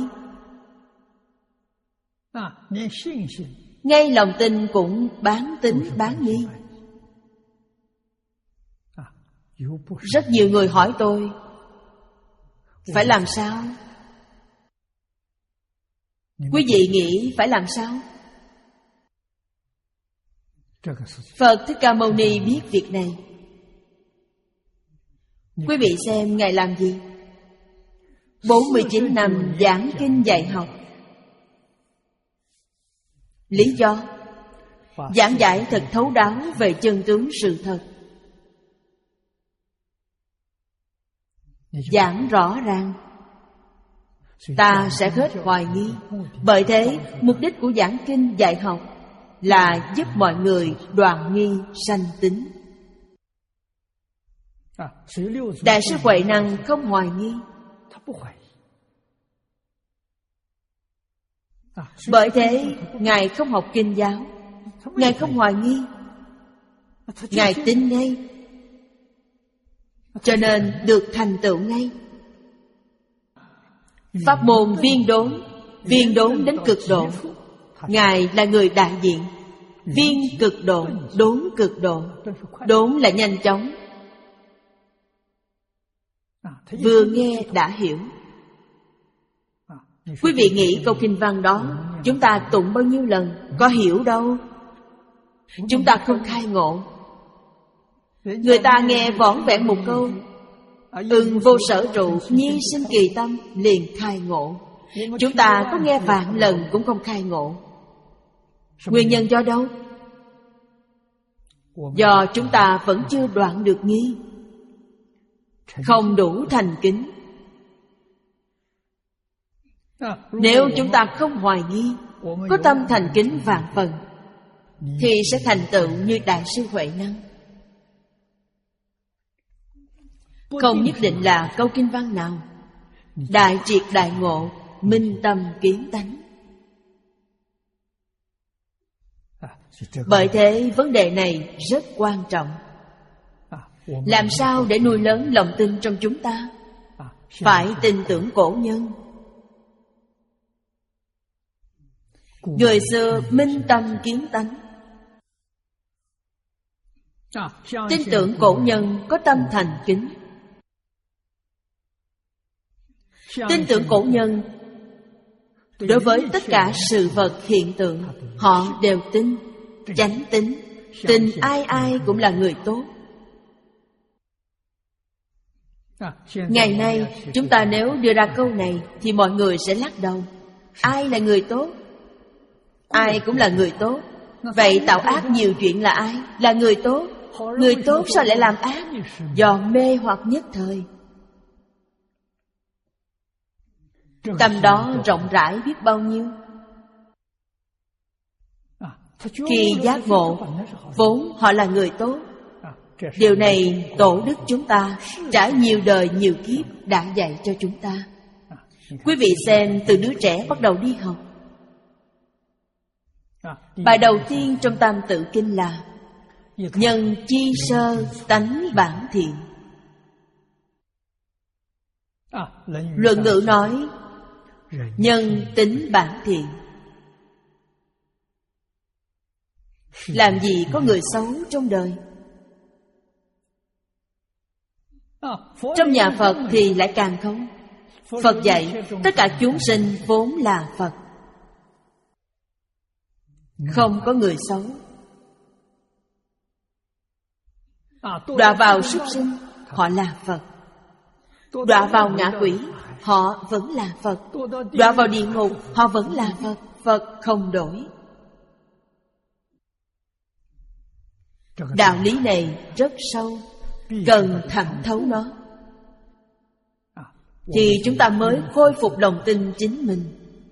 Ngay lòng tin cũng bán tín bán nghi. Rất nhiều người hỏi tôi phải làm sao? Quý vị nghĩ phải làm sao? Phật Thích Ca Mâu Ni biết việc này. Quý vị xem Ngài làm gì? bốn mươi chín năm giảng kinh dạy học. Lý do? Giảng giải thật thấu đáo về chân tướng sự thật. Giảng rõ ràng, ta sẽ hết hoài nghi. Bởi thế, mục đích của giảng kinh dạy học là giúp mọi người đoạn nghi sanh tín. Đại sư Huệ Năng không hoài nghi. Bởi thế, Ngài không học kinh giáo, Ngài không hoài nghi, Ngài tin ngay, cho nên được thành tựu ngay. Pháp môn viên đốn, viên đốn đến cực độ. Ngài là người đại diện. Viên cực độ, đốn cực độ. Đốn là nhanh chóng, vừa nghe đã hiểu. Quý vị nghĩ câu kinh văn đó chúng ta tụng bao nhiêu lần, có hiểu đâu. Chúng ta không khai ngộ. Người ta nghe vỏn vẹn một câu ưng vô sở trụ, nhi sinh kỳ tâm, liền khai ngộ. Chúng ta có nghe vạn lần cũng không khai ngộ. Nguyên nhân do đâu? Do chúng ta vẫn chưa đoạn được nghi, không đủ thành kính. Nếu chúng ta không hoài nghi, có tâm thành kính vạn phần, thì sẽ thành tựu như Đại sư Huệ Năng. Không nhất định là câu kinh văn nào, đại triệt đại ngộ, minh tâm kiến tánh. Bởi thế vấn đề này rất quan trọng. Làm sao để nuôi lớn lòng tin trong chúng ta? Phải tin tưởng cổ nhân. Người xưa minh tâm kiến tánh. Tin tưởng cổ nhân có tâm thành kính. Tin tưởng cổ nhân đối với tất cả sự vật hiện tượng, họ đều tin, chánh tín, tin ai ai cũng là người tốt. Ngày nay chúng ta nếu đưa ra câu này thì mọi người sẽ lắc đầu. Ai là người tốt? Ai cũng là người tốt. Vậy tạo ác nhiều chuyện là ai? Là người tốt. Người tốt sao lại làm ác? Do mê hoặc nhất thời. Tâm đó rộng rãi biết bao nhiêu. Khi giác ngộ, vốn họ là người tốt. Điều này tổ đức chúng ta trải nhiều đời nhiều kiếp đã dạy cho chúng ta. Quý vị xem từ đứa trẻ bắt đầu đi học. Bài đầu tiên trong Tam Tự Kinh là nhân chi sơ tánh bản thiện. Luận Ngữ nói nhân tính bản thiện. Làm gì có người xấu trong đời? Trong nhà Phật thì lại càng không. Phật dạy tất cả chúng sinh vốn là Phật, không có người xấu. Đọa vào súc sinh, họ là Phật. Đọa vào ngạ quỷ, họ vẫn là Phật. Đọa vào địa ngục, họ vẫn là Phật. Phật không đổi. Đạo lý này rất sâu, cần thẩm thấu nó, thì chúng ta mới khôi phục lòng tin chính mình.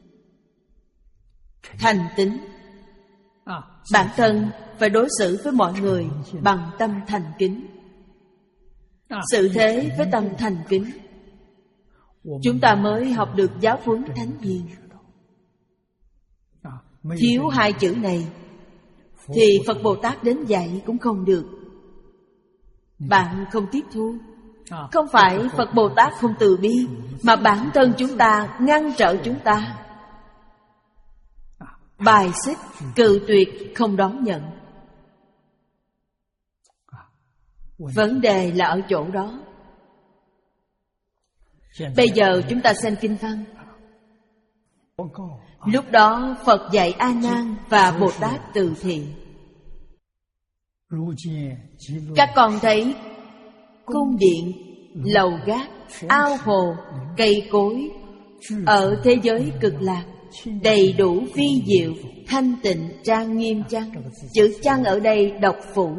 Thành tín. Bản thân phải đối xử với mọi người bằng tâm thành kính. Sự thế với tâm thành kính, chúng ta mới học được giáo huấn thánh hiền. Thiếu hai chữ này thì Phật Bồ Tát đến dạy cũng không được. Bạn không tiếp thu. Không phải Phật Bồ Tát không từ bi, mà bản thân chúng ta ngăn trở chúng ta, bài xích, cự tuyệt, không đón nhận. Vấn đề là ở chỗ đó. Bây giờ chúng ta xem kinh văn. Lúc đó Phật dạy A Nan và Bồ Tát Từ Thiện. Các con thấy cung điện, lầu gác, ao hồ, cây cối ở thế giới cực lạc đầy đủ vi diệu, thanh tịnh, trang nghiêm chăng? Chữ chăng ở đây đọc phủ,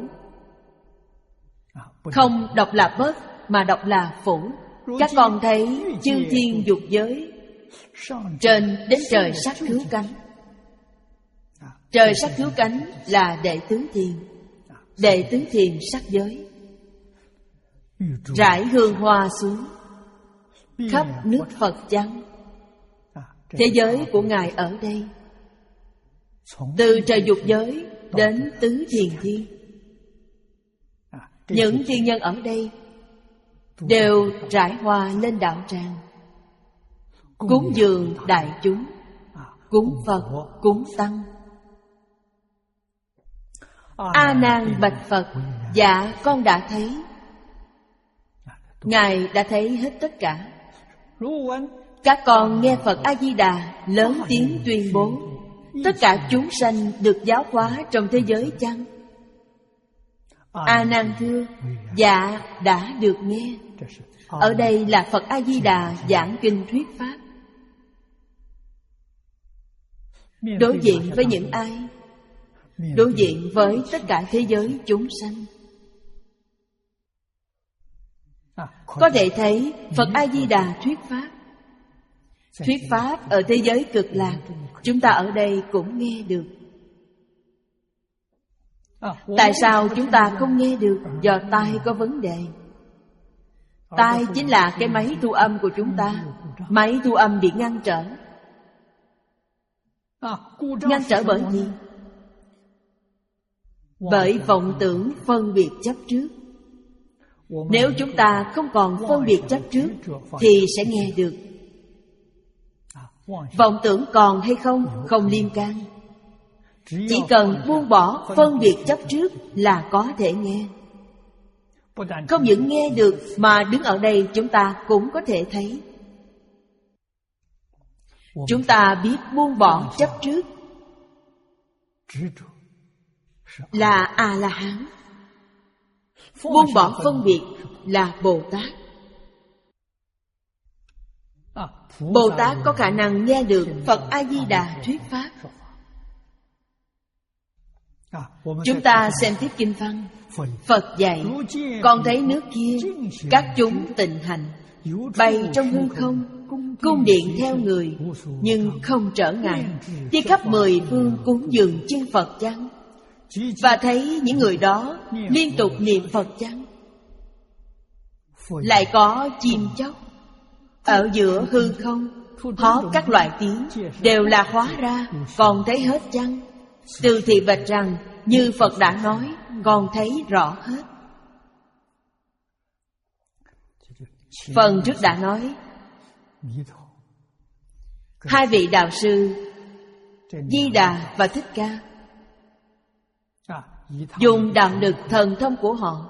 không đọc là bất mà đọc là phủ. Các con thấy chư thiên dục giới, trên đến trời sắc cứu cánh. Trời sắc cứu cánh là đệ tứ thiền. Đệ tứ thiền sắc giới, rải hương hoa xuống khắp nước Phật chăng. Thế giới của Ngài ở đây, từ trời dục giới đến tứ thiền thiên. Những thiên nhân ở đây đều rải hoa lên đạo tràng, cúng dường đại chúng, cúng Phật, cúng Tăng. A Nan bạch Phật: dạ con đã thấy. Ngài đã thấy hết tất cả. Các con nghe Phật A-di-đà lớn tiếng tuyên bố, tất cả chúng sanh được giáo hóa trong thế giới chăng? A Nan thưa, dạ đã được nghe. Ở đây là Phật A-di-đà giảng kinh thuyết pháp. Đối diện với những ai? Đối diện với tất cả thế giới chúng sanh. Có thể thấy Phật A-di-đà thuyết pháp. Thuyết pháp ở thế giới cực lạc, chúng ta ở đây cũng nghe được. Tại sao chúng ta không nghe được? Do tai có vấn đề. Tai chính là cái máy thu âm của chúng ta. Máy thu âm bị ngăn trở. Ngăn trở bởi gì? Bởi vọng tưởng phân biệt chấp trước. Nếu chúng ta không còn phân biệt chấp trước thì sẽ nghe được. Vọng tưởng còn hay không không liên can. Chỉ cần buông bỏ phân biệt chấp trước là có thể nghe. Không những nghe được mà đứng ở đây chúng ta cũng có thể thấy. Chúng ta biết buông bỏ chấp trước là A-la-hán. Buông bỏ phân biệt là Bồ Tát. Bồ Tát có khả năng nghe được Phật A-di-đà thuyết pháp. Chúng ta xem tiếp kinh văn. Phật dạy, con thấy nước kia, các chúng tịnh hành, bay trong hư không, cung điện theo người, nhưng không trở ngại, đi khắp mười phương cúng dường chư Phật chăng? Và thấy những người đó liên tục niệm Phật chăng? Lại có chim chóc ở giữa hư không, hót các loại tiếng, đều là hóa ra, còn thấy hết chăng? Từ thị bạch rằng, như Phật đã nói, con thấy rõ hết. Phần trước đã nói, hai vị đạo sư Di Đà và Thích Ca dùng đạo lực thần thông của họ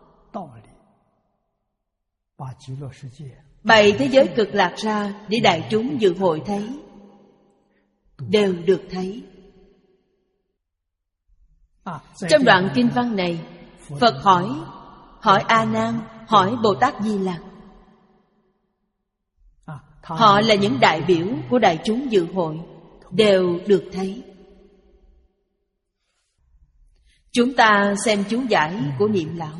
bày thế giới cực lạc ra để đại chúng dự hội thấy, đều được thấy. Trong đoạn kinh văn này, Phật hỏi, hỏi A Nan, hỏi Bồ Tát Di Lặc. Họ là những đại biểu của đại chúng dự hội, đều được thấy. Chúng ta xem chú giải của Niệm Lão.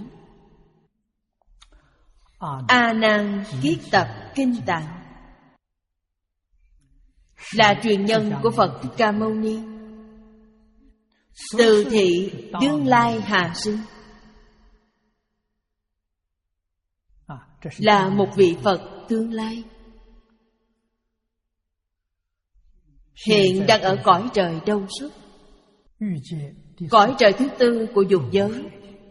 A Nan kiết tập kinh tạng là truyền nhân của Phật Thích Ca Mâu Ni. Từ thị đương lai hà sinh, là một vị Phật tương lai, hiện đang ở cõi trời Đâu Xuất, cõi trời thứ tư của dục giới.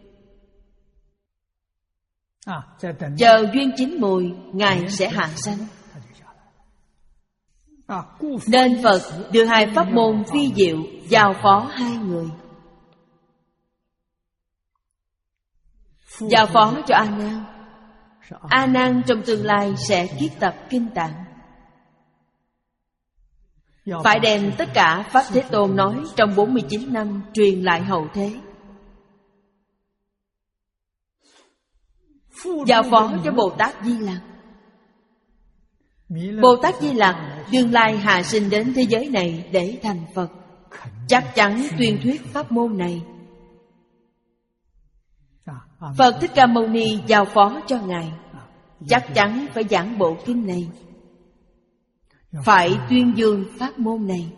Chờ duyên chín mùi, Ngài sẽ hạ sanh. Nên Phật đưa hai pháp môn phi diệu giao phó hai người. Giao phó cho A Nan. A Nan trong tương lai sẽ kiết tập kinh tạng, phải đem tất cả Pháp Thế Tôn nói trong bốn mươi chín năm truyền lại hậu thế. Giao phó cho Bồ Tát Di Lặc. Bồ Tát Di Lặc tương lai hạ sinh đến thế giới này để thành Phật, chắc chắn tuyên thuyết pháp môn này. Phật Thích Ca Mâu Ni giao phó cho Ngài, chắc chắn phải giảng bộ kinh này, phải tuyên dương pháp môn này.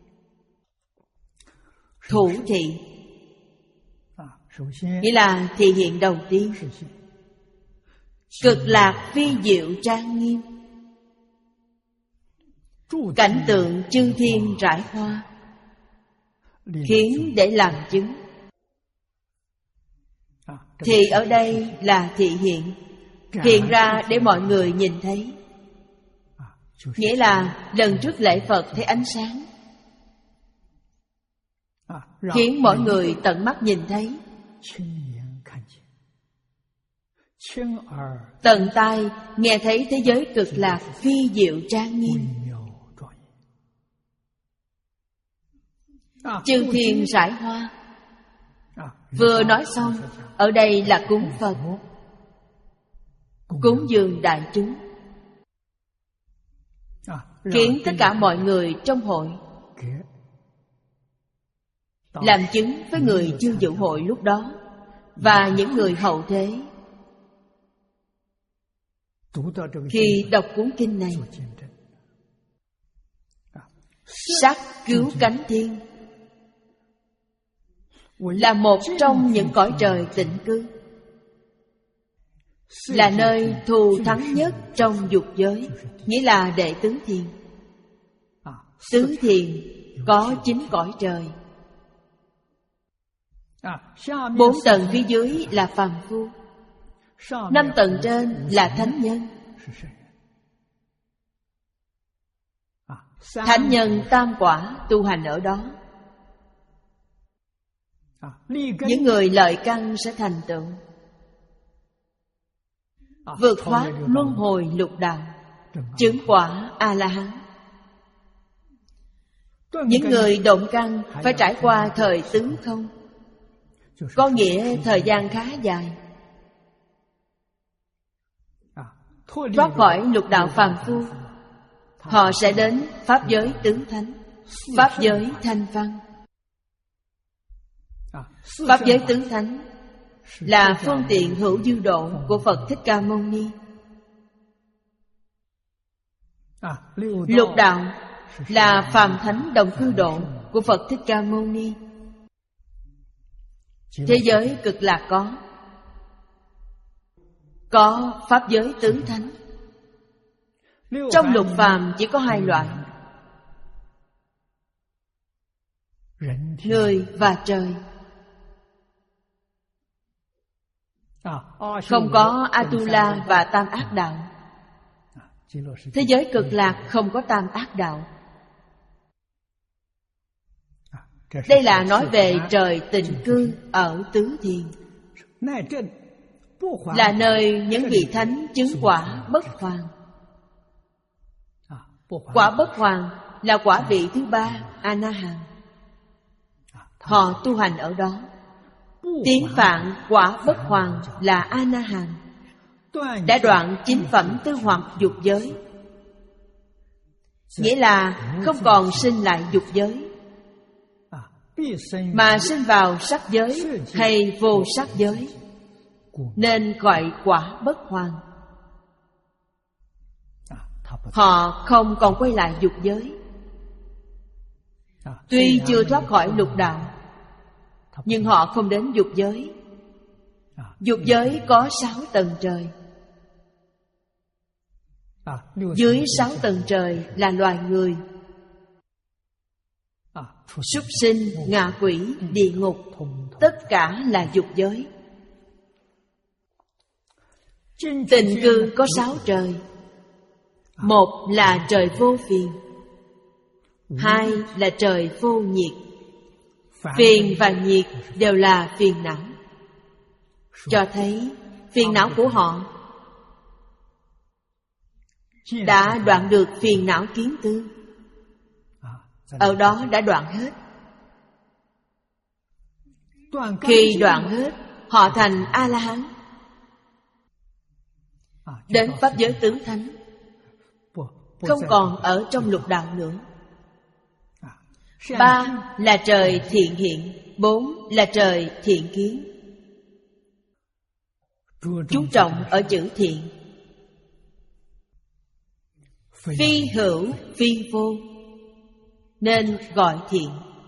Thủ thị nghĩa là thị hiện đầu tiên. Cực lạc phi diệu trang nghiêm, cảnh tượng chư thiên rải hoa, khiến để làm chứng. Thị ở đây là thị hiện, hiện ra để mọi người nhìn thấy. Nghĩa là lần trước lễ Phật thấy ánh sáng, khiến mọi người tận mắt nhìn thấy. tận tai nghe thấy thế giới cực lạc phi diệu trang nghiêm. Chư thiên rải hoa. Vừa nói xong, ở đây là cúng Phật, cúng dường đại chúng, khiến tất cả mọi người trong hội làm chứng với người chưa dự hội lúc đó và những người hậu thế. Khi đọc cuốn kinh này, sắc cứu cánh thiên là một trong những cõi trời tịnh cư, là nơi thù thắng nhất trong dục giới, nghĩa là đệ tứ thiền. Tứ thiền có chín cõi trời. Bốn tầng phía dưới là phàm phu, năm tầng trên là thánh nhân. Thánh nhân tam quả tu hành ở đó. Những người lợi căn sẽ thành tựu vượt thoát luân hồi lục đạo, chứng quả A-la-hán. Những người động căn phải trải qua thời tứ không, có nghĩa thời gian khá dài. Thoát khỏi lục đạo phàm phu, họ sẽ đến pháp giới tứ thánh, pháp giới thanh văn. Pháp giới tứ thánh là phương tiện hữu dư độ của Phật Thích Ca Mâu Ni. Lục đạo là phàm thánh đồng cư độ của Phật Thích Ca Mâu Ni. Thế giới cực lạc có Có pháp giới tứ thánh. Trong lục phàm chỉ có hai loại: người và trời. Không có Atula và tam ác đạo. Thế giới cực lạc không có tam ác đạo. Đây là nói về trời tịnh cư ở tứ thiền, là nơi những vị thánh chứng quả bất hoàn. Quả bất hoàn là quả vị thứ ba, A-na-hàm. Họ tu hành ở đó. Tiếng Phạn quả bất hoàn là A-na-hàm, đã đoạn chín phẩm tư hoặc dục giới, nghĩa là không còn sinh lại dục giới, mà sinh vào sắc giới hay vô sắc giới, nên gọi quả bất hoàn. Họ không còn quay lại dục giới. Tuy chưa thoát khỏi lục đạo, nhưng họ không đến dục giới. Dục giới có sáu tầng trời. Dưới sáu tầng trời là loài người, súc sinh, ngạ quỷ, địa ngục, tất cả là dục giới. Tịnh cư có sáu trời. Một là trời vô phiền, hai là trời vô nhiệt. Phiền và nhiệt đều là phiền não, cho thấy phiền não của họ đã đoạn được phiền não kiến tư. Ở đó đã đoạn hết. Khi đoạn hết, họ thành A-la-hán, đến pháp giới tứ thánh, không còn ở trong lục đạo nữa. Ba là trời thiện hiện, bốn là trời thiện kiến. Chú trọng ở chữ thiện. Phi hữu, phi vô, nên gọi thiện.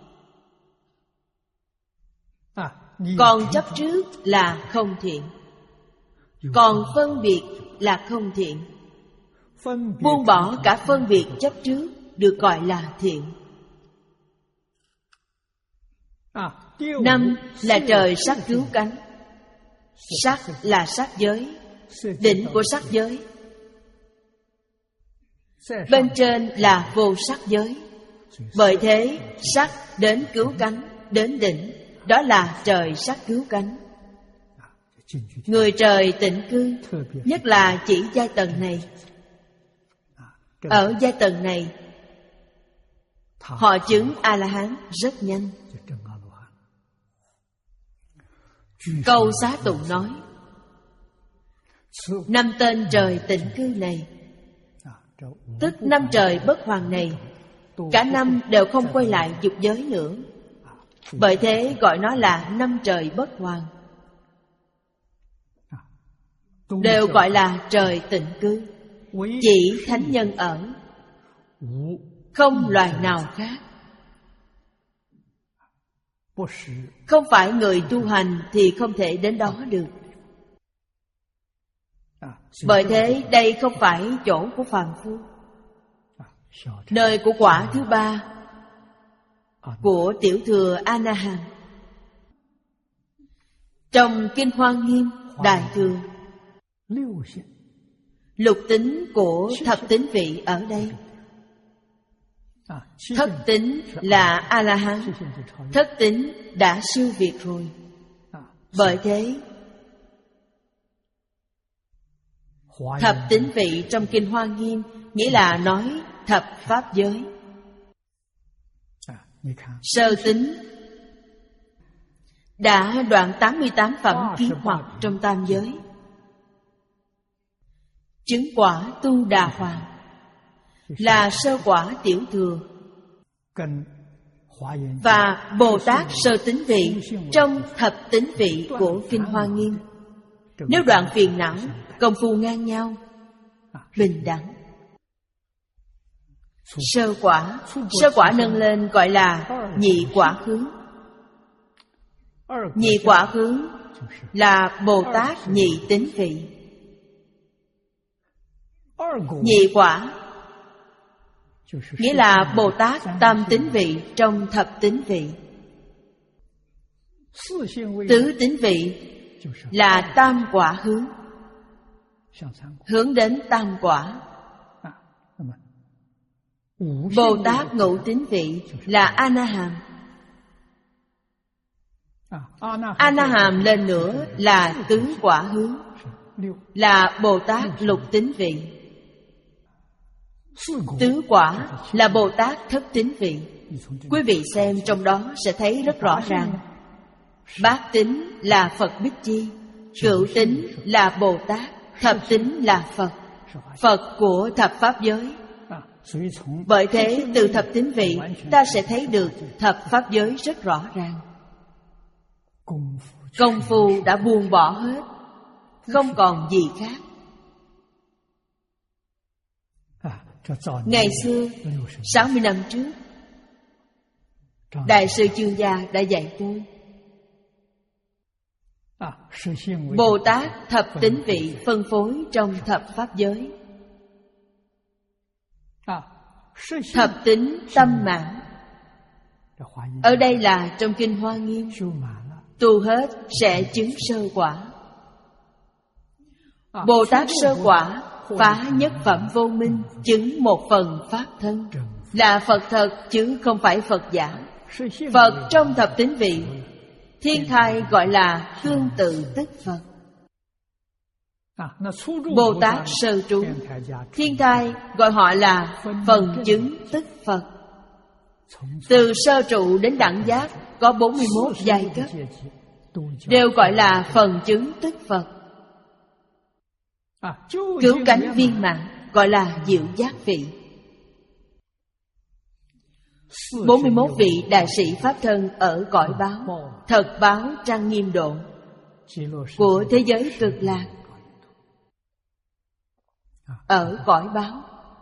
Còn chấp trước là không thiện, còn phân biệt là không thiện. Buông bỏ cả phân biệt chấp trước được gọi là thiện. Năm là trời sắc cứu cánh. Sắc là sắc giới, đỉnh của sắc giới. Bên trên là vô sắc giới. Bởi thế sắc đến cứu cánh, đến đỉnh, đó là trời sắc cứu cánh. Người trời tịnh cư, nhất là chỉ giai tầng này. Ở giai tầng này, họ chứng A-la-hán rất nhanh. Câu Xá Tụng nói, năm tên trời tịnh cư này, tức năm trời bất hoàn này, cả năm đều không quay lại dục giới nữa. Bởi thế gọi nó là năm trời bất hoàn, đều gọi là trời tịnh cư. Chỉ thánh nhân ở, không loài nào khác. Không phải người tu hành thì không thể đến đó được. Bởi thế đây không phải chỗ của phàm phu. Nơi của quả thứ ba của tiểu thừa A-na-hàm. Trong Kinh Hoa Nghiêm Đại Thừa, lục tính của thập tính vị ở đây. Thất tính là A-la-hán, thất tính đã siêu việt rồi. Bởi thế thập tính vị trong Kinh Hoa Nghiêm nghĩa là nói thập pháp giới. Sơ tính đã đoạn tám mươi tám phẩm kiến hoặc trong tam giới, chứng quả Tu Đà Hoàng, là sơ quả tiểu thừa. Và Bồ Tát sơ tính vị trong thập tính vị của Kinh Hoa Nghiêm, nếu đoạn phiền não, công phu ngang nhau, bình đẳng. Sơ quả, sơ quả nâng lên gọi là nhị quả hướng. Nhị quả hướng là Bồ Tát nhị tính vị. Nhị quả nghĩa là Bồ Tát tam tính vị trong thập tính vị. Tứ tính vị là tam quả hướng, hướng đến tam quả. Bồ Tát ngũ tính vị là A-na-hàm. A-na-hàm lên nữa là tứ quả hướng, là Bồ Tát lục tính vị. Tứ quả là Bồ Tát thất tính vị. Quý vị xem trong đó sẽ thấy rất rõ ràng. Bát tính là Phật Bích Chi, cửu tính là Bồ Tát, thập tính là Phật, Phật của thập pháp giới. Bởi thế từ thập tính vị ta sẽ thấy được thập pháp giới rất rõ ràng. Công phu đã buông bỏ hết, không còn gì khác. Ngày xưa, sáu mươi năm trước, Đại sư Chương Gia đã dạy tôi Bồ Tát thập tính vị phân phối trong thập pháp giới. Thập tính tâm mãn, ở đây là trong Kinh Hoa Nghiêm, tu hết sẽ chứng sơ quả. Bồ Tát sơ quả phá nhất phẩm vô minh, chứng một phần pháp thân, là Phật thật chứ không phải Phật giả. Phật trong thập tính vị, thiên thai gọi là tương tự tức Phật. Bồ Tát sơ trú, thiên thai gọi họ là phần chứng tức Phật. Từ sơ trụ đến đẳng giác có bốn mươi mốt giai cấp, đều gọi là phần chứng tức Phật. Cứu cánh viên mãn gọi là diệu giác vị. Bốn mươi mốt vị đại sĩ Pháp thân ở cõi báo, thật báo trang nghiêm độ của thế giới cực lạc. Ở cõi báo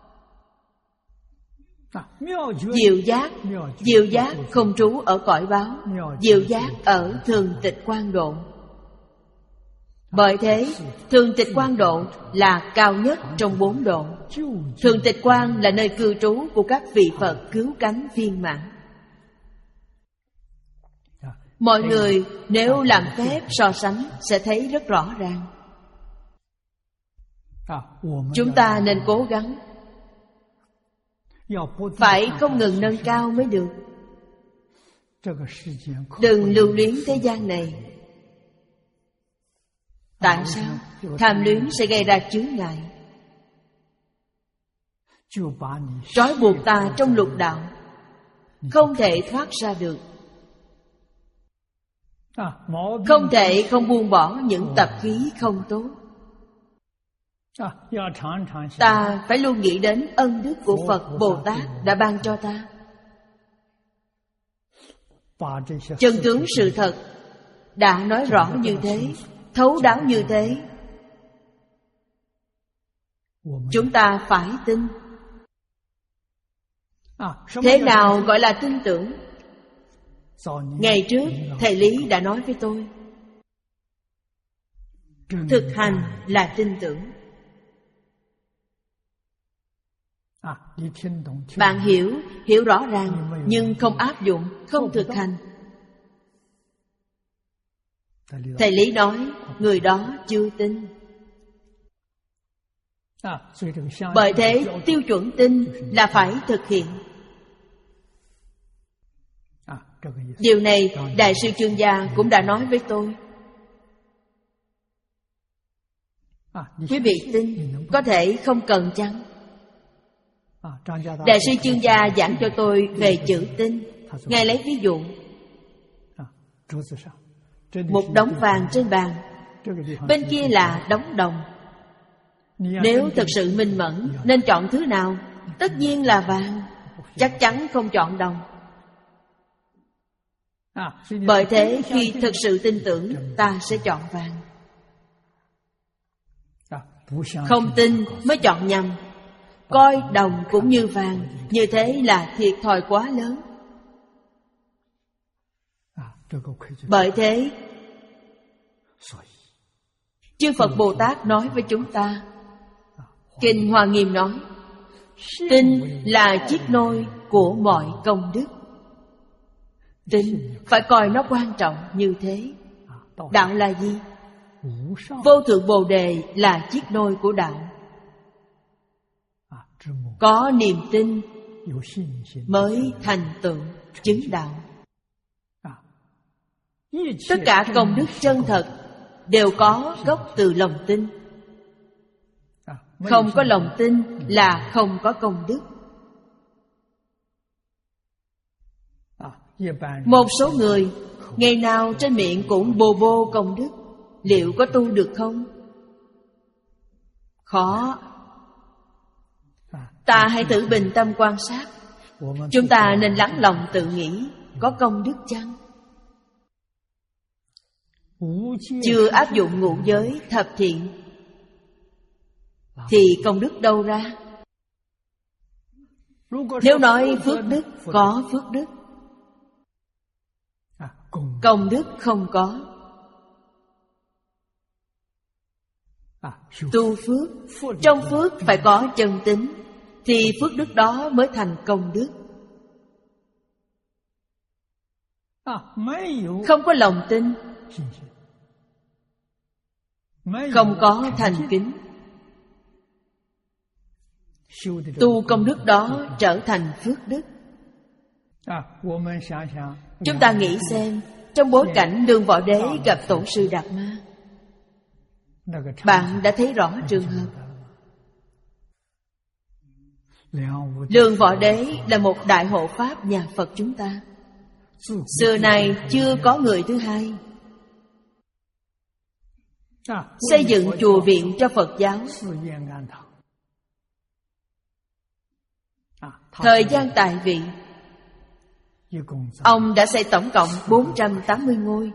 diệu giác, diệu giác không trú ở cõi báo, diệu giác ở thường tịch quang độ. Bởi thế thường tịch quang độ là cao nhất trong bốn độ. Thường tịch quang là nơi cư trú của các vị Phật cứu cánh viên mãn. Mọi người nếu làm phép so sánh sẽ thấy rất rõ ràng. Chúng ta nên cố gắng, phải không ngừng nâng cao mới được. Đừng lưu luyến thế gian này. Tại sao? Tham luyến sẽ gây ra chướng ngại, trói buộc ta trong lục đạo, không thể thoát ra được. Không thể không buông bỏ những tập khí không tốt. Ta phải luôn nghĩ đến ân đức của Phật Bồ Tát đã ban cho ta. Chân tướng sự thật đã nói rõ như thế, thấu đáo như thế, chúng ta phải tin. Thế nào gọi là tin tưởng? Ngày trước thầy Lý đã nói với tôi, thực hành là tin tưởng. Bạn hiểu, hiểu rõ ràng, nhưng không áp dụng, không thực hành. Thầy Lý nói, người đó chưa tin. Bởi thế, tiêu chuẩn tin là phải thực hiện. Điều này Đại sư Chương Gia cũng đã nói với tôi. Quý vị tin, có thể không cần chăng? Đại sư Chương Gia giảng cho tôi về chữ tin. Ngài lấy ví dụ, một đống vàng trên bàn, bên kia là đống đồng. Nếu thật sự minh mẫn, nên chọn thứ nào? Tất nhiên là vàng, chắc chắn không chọn đồng. Bởi thế khi thực sự tin tưởng, ta sẽ chọn vàng. Không tin mới chọn nhầm. Coi đồng cũng như vàng, như thế là thiệt thòi quá lớn. Bởi thế chư Phật Bồ Tát nói với chúng ta, Kinh Hoa Nghiêm nói, tin là chiếc nôi của mọi công đức. Tin phải coi nó quan trọng như thế. Đạo là gì? Vô thượng Bồ Đề là chiếc nôi của đạo. Có niềm tin mới thành tựu chứng đạo. Tất cả công đức chân thật đều có gốc từ lòng tin. Không có lòng tin là không có công đức. Một số người ngày nào trên miệng cũng bô bô công đức, liệu có tu được không? Khó. Ta hãy thử bình tâm quan sát. Chúng ta nên lắng lòng tự nghĩ, có công đức chăng? Chưa áp dụng ngũ giới thập thiện thì công đức đâu ra? Nếu nói phước đức, có phước đức, công đức không có. Tu phước, trong phước phải có chân tín, thì phước đức đó mới thành công đức. Không có lòng tin, không có thành kính, tu công đức đó trở thành phước đức. Chúng ta nghĩ xem, trong bối cảnh Lương Võ Đế gặp Tổ sư Đạt Ma, bạn đã thấy rõ trường hợp. Lương Võ Đế là một đại hộ pháp nhà Phật chúng ta. Xưa nay chưa có người thứ hai. Xây dựng chùa viện cho Phật giáo. Thời gian tại vị, ông đã xây tổng cộng bốn trăm tám mươi ngôi,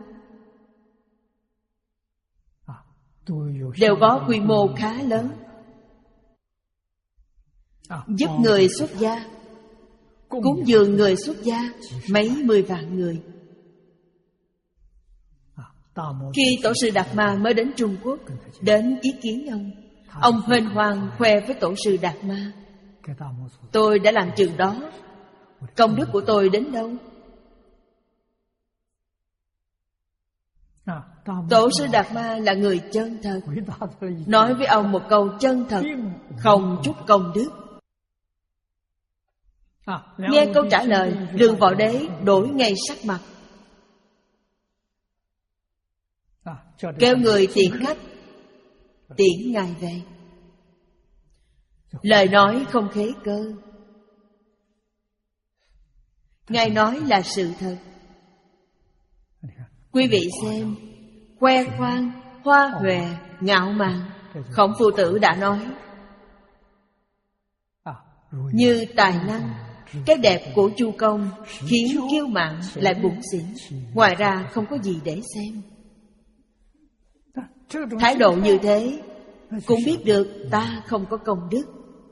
đều có quy mô khá lớn, giúp người xuất gia, cúng dường người xuất gia mấy mươi vạn người. Khi Tổ sư Đạt Ma mới đến Trung Quốc, đến ý kiến ông, ông huênh hoang khoe với Tổ sư Đạt Ma, tôi đã làm chừng đó, công đức của tôi đến đâu? Tổ sư Đạt Ma là người chân thật, nói với ông một câu chân thật, không chút công đức. Nghe câu trả lời, Lương Võ Đế đổi ngay sắc mặt, kêu người tiện khách tiễn Ngài về. Lời nói không khế cơ, Ngài nói là sự thật. Quý vị xem, khoe khoang, hoa hòe, ngạo mạn. Khổng Phu Tử đã nói, như tài năng, cái đẹp của Chu Công khiến kiêu mạn lại bủn xỉn, ngoài ra không có gì để xem. Thái độ như thế cũng biết được ta không có công đức.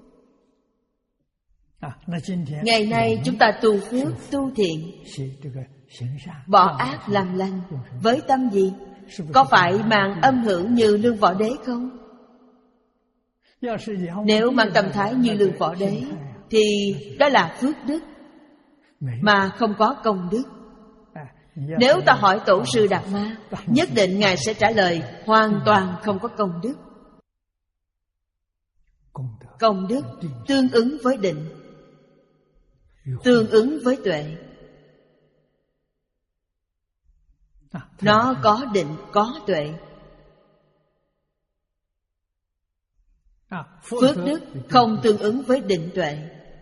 Ngày nay chúng ta tu phước, tu thiện, bỏ ác làm lành, với tâm gì? Có phải mang âm hưởng như Lương Võ Đế không? Nếu mang tâm thái như Lương Võ Đế thì đó là phước đức mà không có công đức. Nếu ta hỏi Tổ sư Đạt Ma, nhất định Ngài sẽ trả lời hoàn toàn không có công đức. Công đức tương ứng với định, tương ứng với tuệ. Nó có định, có tuệ. Phước đức không tương ứng với định tuệ,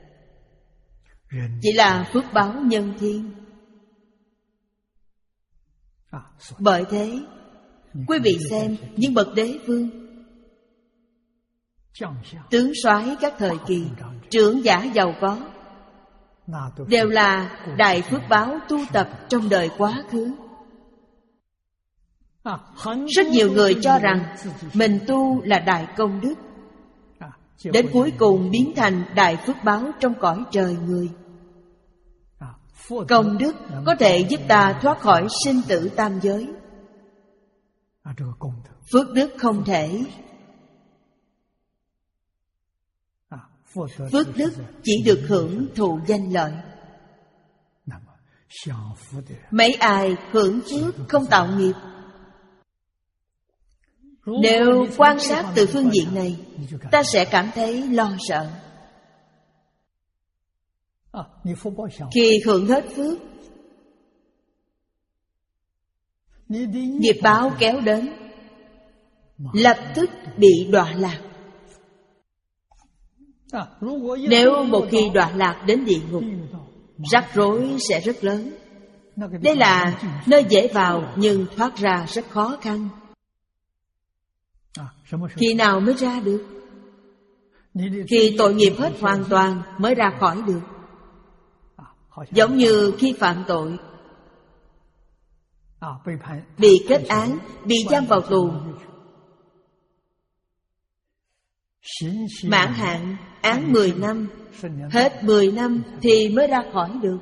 chỉ là phước báo nhân thiên. Bởi thế, quý vị xem những bậc đế vương, tướng soái các thời kỳ, trưởng giả giàu có, đều là đại phước báo tu tập trong đời quá khứ. Rất nhiều người cho rằng mình tu là đại công đức, đến cuối cùng biến thành đại phước báo trong cõi trời người. Công đức có thể giúp ta thoát khỏi sinh tử tam giới. Phước đức không thể. Phước đức chỉ được hưởng thụ danh lợi. Mấy ai hưởng phước không tạo nghiệp? Nếu quan sát từ phương diện này, ta sẽ cảm thấy lo sợ. Khi hưởng hết phước, nghiệp báo kéo đến, lập tức bị đọa lạc. Nếu một khi đọa lạc đến địa ngục, rắc rối sẽ rất lớn. Đây là nơi dễ vào nhưng thoát ra rất khó khăn. Khi nào mới ra được? Khi tội nghiệp hết hoàn toàn mới ra khỏi được. Giống như khi phạm tội, bị kết án, bị giam vào tù, mãn hạn án mười năm, hết mười năm thì mới ra khỏi được.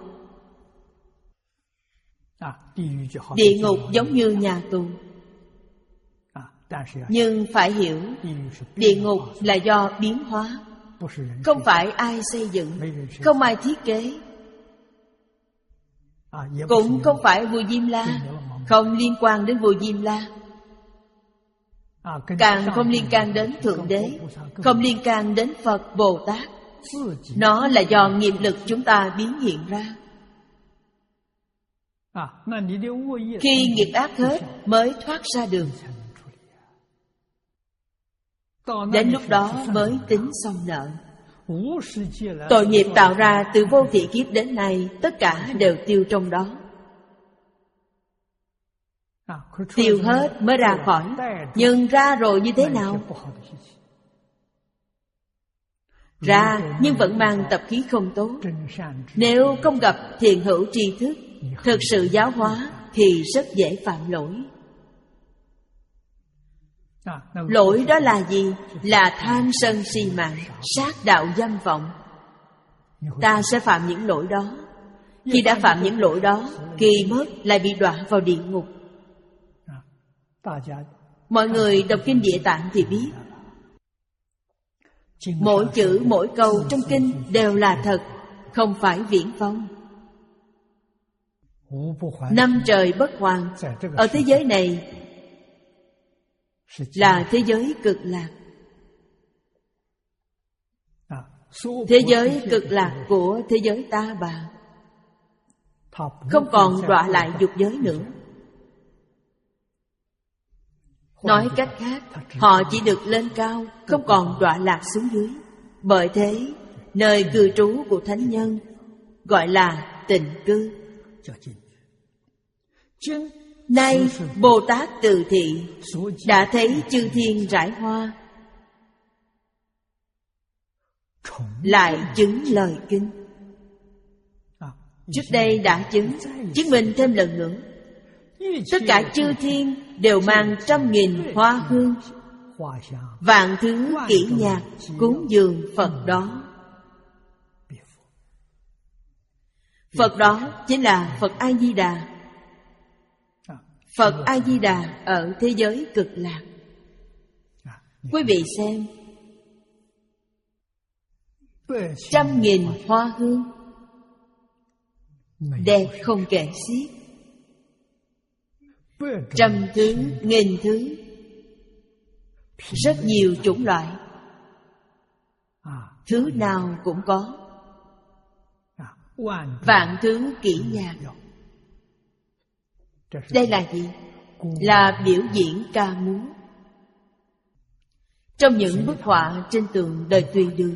Địa ngục giống như nhà tù. Nhưng phải hiểu, địa ngục là do biến hóa, không phải ai xây dựng, không ai thiết kế, cũng không phải vua Diêm La, không liên quan đến vua Diêm La, càng không liên can đến Thượng Đế, không liên can đến Phật Bồ Tát. Nó là do nghiệp lực chúng ta biến hiện ra. Khi nghiệp ác hết mới thoát ra được. Đến lúc đó mới tính xong nợ. Tội nghiệp tạo ra từ vô thị kiếp đến nay, tất cả đều tiêu trong đó. Tiêu hết mới ra khỏi. Nhưng ra rồi như thế nào? Ra nhưng vẫn mang tập khí không tốt. Nếu không gặp thiện hữu tri thức, thực sự giáo hóa, thì rất dễ phạm lỗi. Lỗi đó là gì? Là tham sân si mạng, sát đạo dâm vọng. Ta sẽ phạm những lỗi đó. Khi đã phạm những lỗi đó, kỳ mất lại bị đọa vào địa ngục. Mọi người đọc kinh Địa Tạng thì biết, mỗi chữ mỗi câu trong kinh đều là thật, không phải viển vông. Năm trời bất hoàn, ở thế giới này là thế giới cực lạc. Thế giới cực lạc của thế giới Ta Bà không còn đọa lại dục giới nữa. Nói cách khác, họ chỉ được lên cao, không còn đọa lạc xuống dưới. Bởi thế, nơi cư trú của thánh nhân gọi là tịnh cư. Nay Bồ Tát Từ Thị đã thấy chư thiên rải hoa, lại chứng lời kinh. Trước đây đã chứng, chứng minh thêm lần nữa. Tất cả chư thiên đều mang trăm nghìn hoa hương, vạn thứ kỹ nhạc cúng dường Phật đó. Phật đó chính là Phật A-di-đà. Phật A-di-đà ở thế giới cực lạc. Quý vị xem, trăm nghìn hoa hương đẹp không kể xiết, trăm thứ, nghìn thứ, rất nhiều chủng loại, thứ nào cũng có. Vạn thứ kỹ nhạc. Đây là gì? Là biểu diễn ca múa. Trong những bức họa trên tường đời Tùy Đường,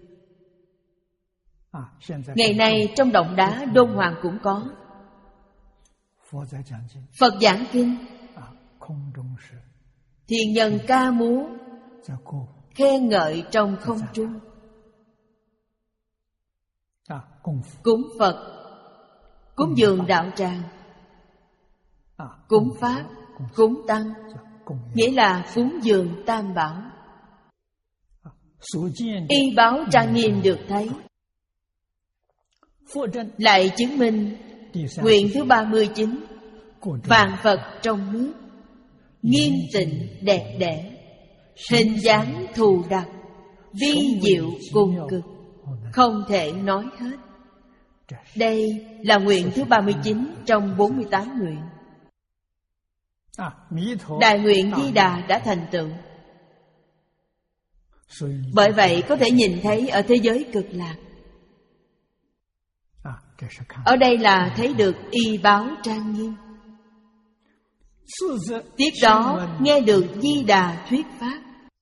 ngày nay trong động đá Đôn Hoàng cũng có. Phật giảng kinh, thiên nhân ca múa, khen ngợi trong không trung. Cúng Phật, cúng dường đạo tràng, cúng Pháp, cúng Tăng, nghĩa là cúng dường Tam Bảo. Y báo trang nghiêm được thấy, lại chứng minh nguyện thứ ba mươi chín, vạn Phật trong nước, nghiêm tịnh đẹp đẽ, hình dáng thù đặc, vi diệu cùng cực, không thể nói hết. Đây là nguyện thứ ba mươi chín trong bốn mươi tám nguyện. Đại nguyện Di Đà đã thành tựu. Bởi vậy có thể nhìn thấy ở thế giới cực lạc. Ở đây là thấy được y báo trang nghiêm. Tiếp đó nghe được Di Đà thuyết pháp.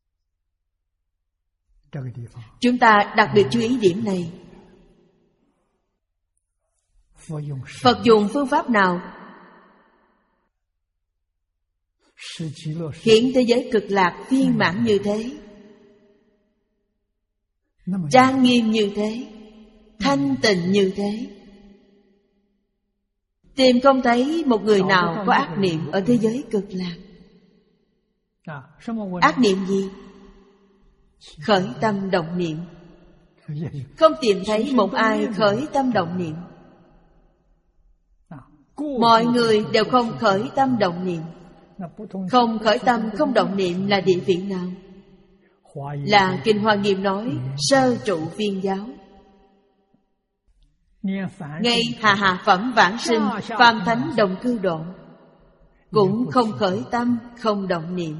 Chúng ta đặc biệt chú ý điểm này. Phật dùng phương pháp nào hiện thế giới cực lạc viên mãn như thế, trang nghiêm như thế, thanh tịnh như thế? Tìm không thấy một người nào có ác niệm ở thế giới cực lạc. Ác niệm gì? Khởi tâm động niệm. Không tìm thấy một ai khởi tâm động niệm. Mọi người đều không khởi tâm động niệm. Không khởi tâm không động niệm là địa vị nào? Là Kinh Hoa Nghiêm nói sơ trụ viên giáo. Ngay hạ hạ phẩm vãng sinh, phàm thánh đồng cư độ, cũng không khởi tâm không động niệm.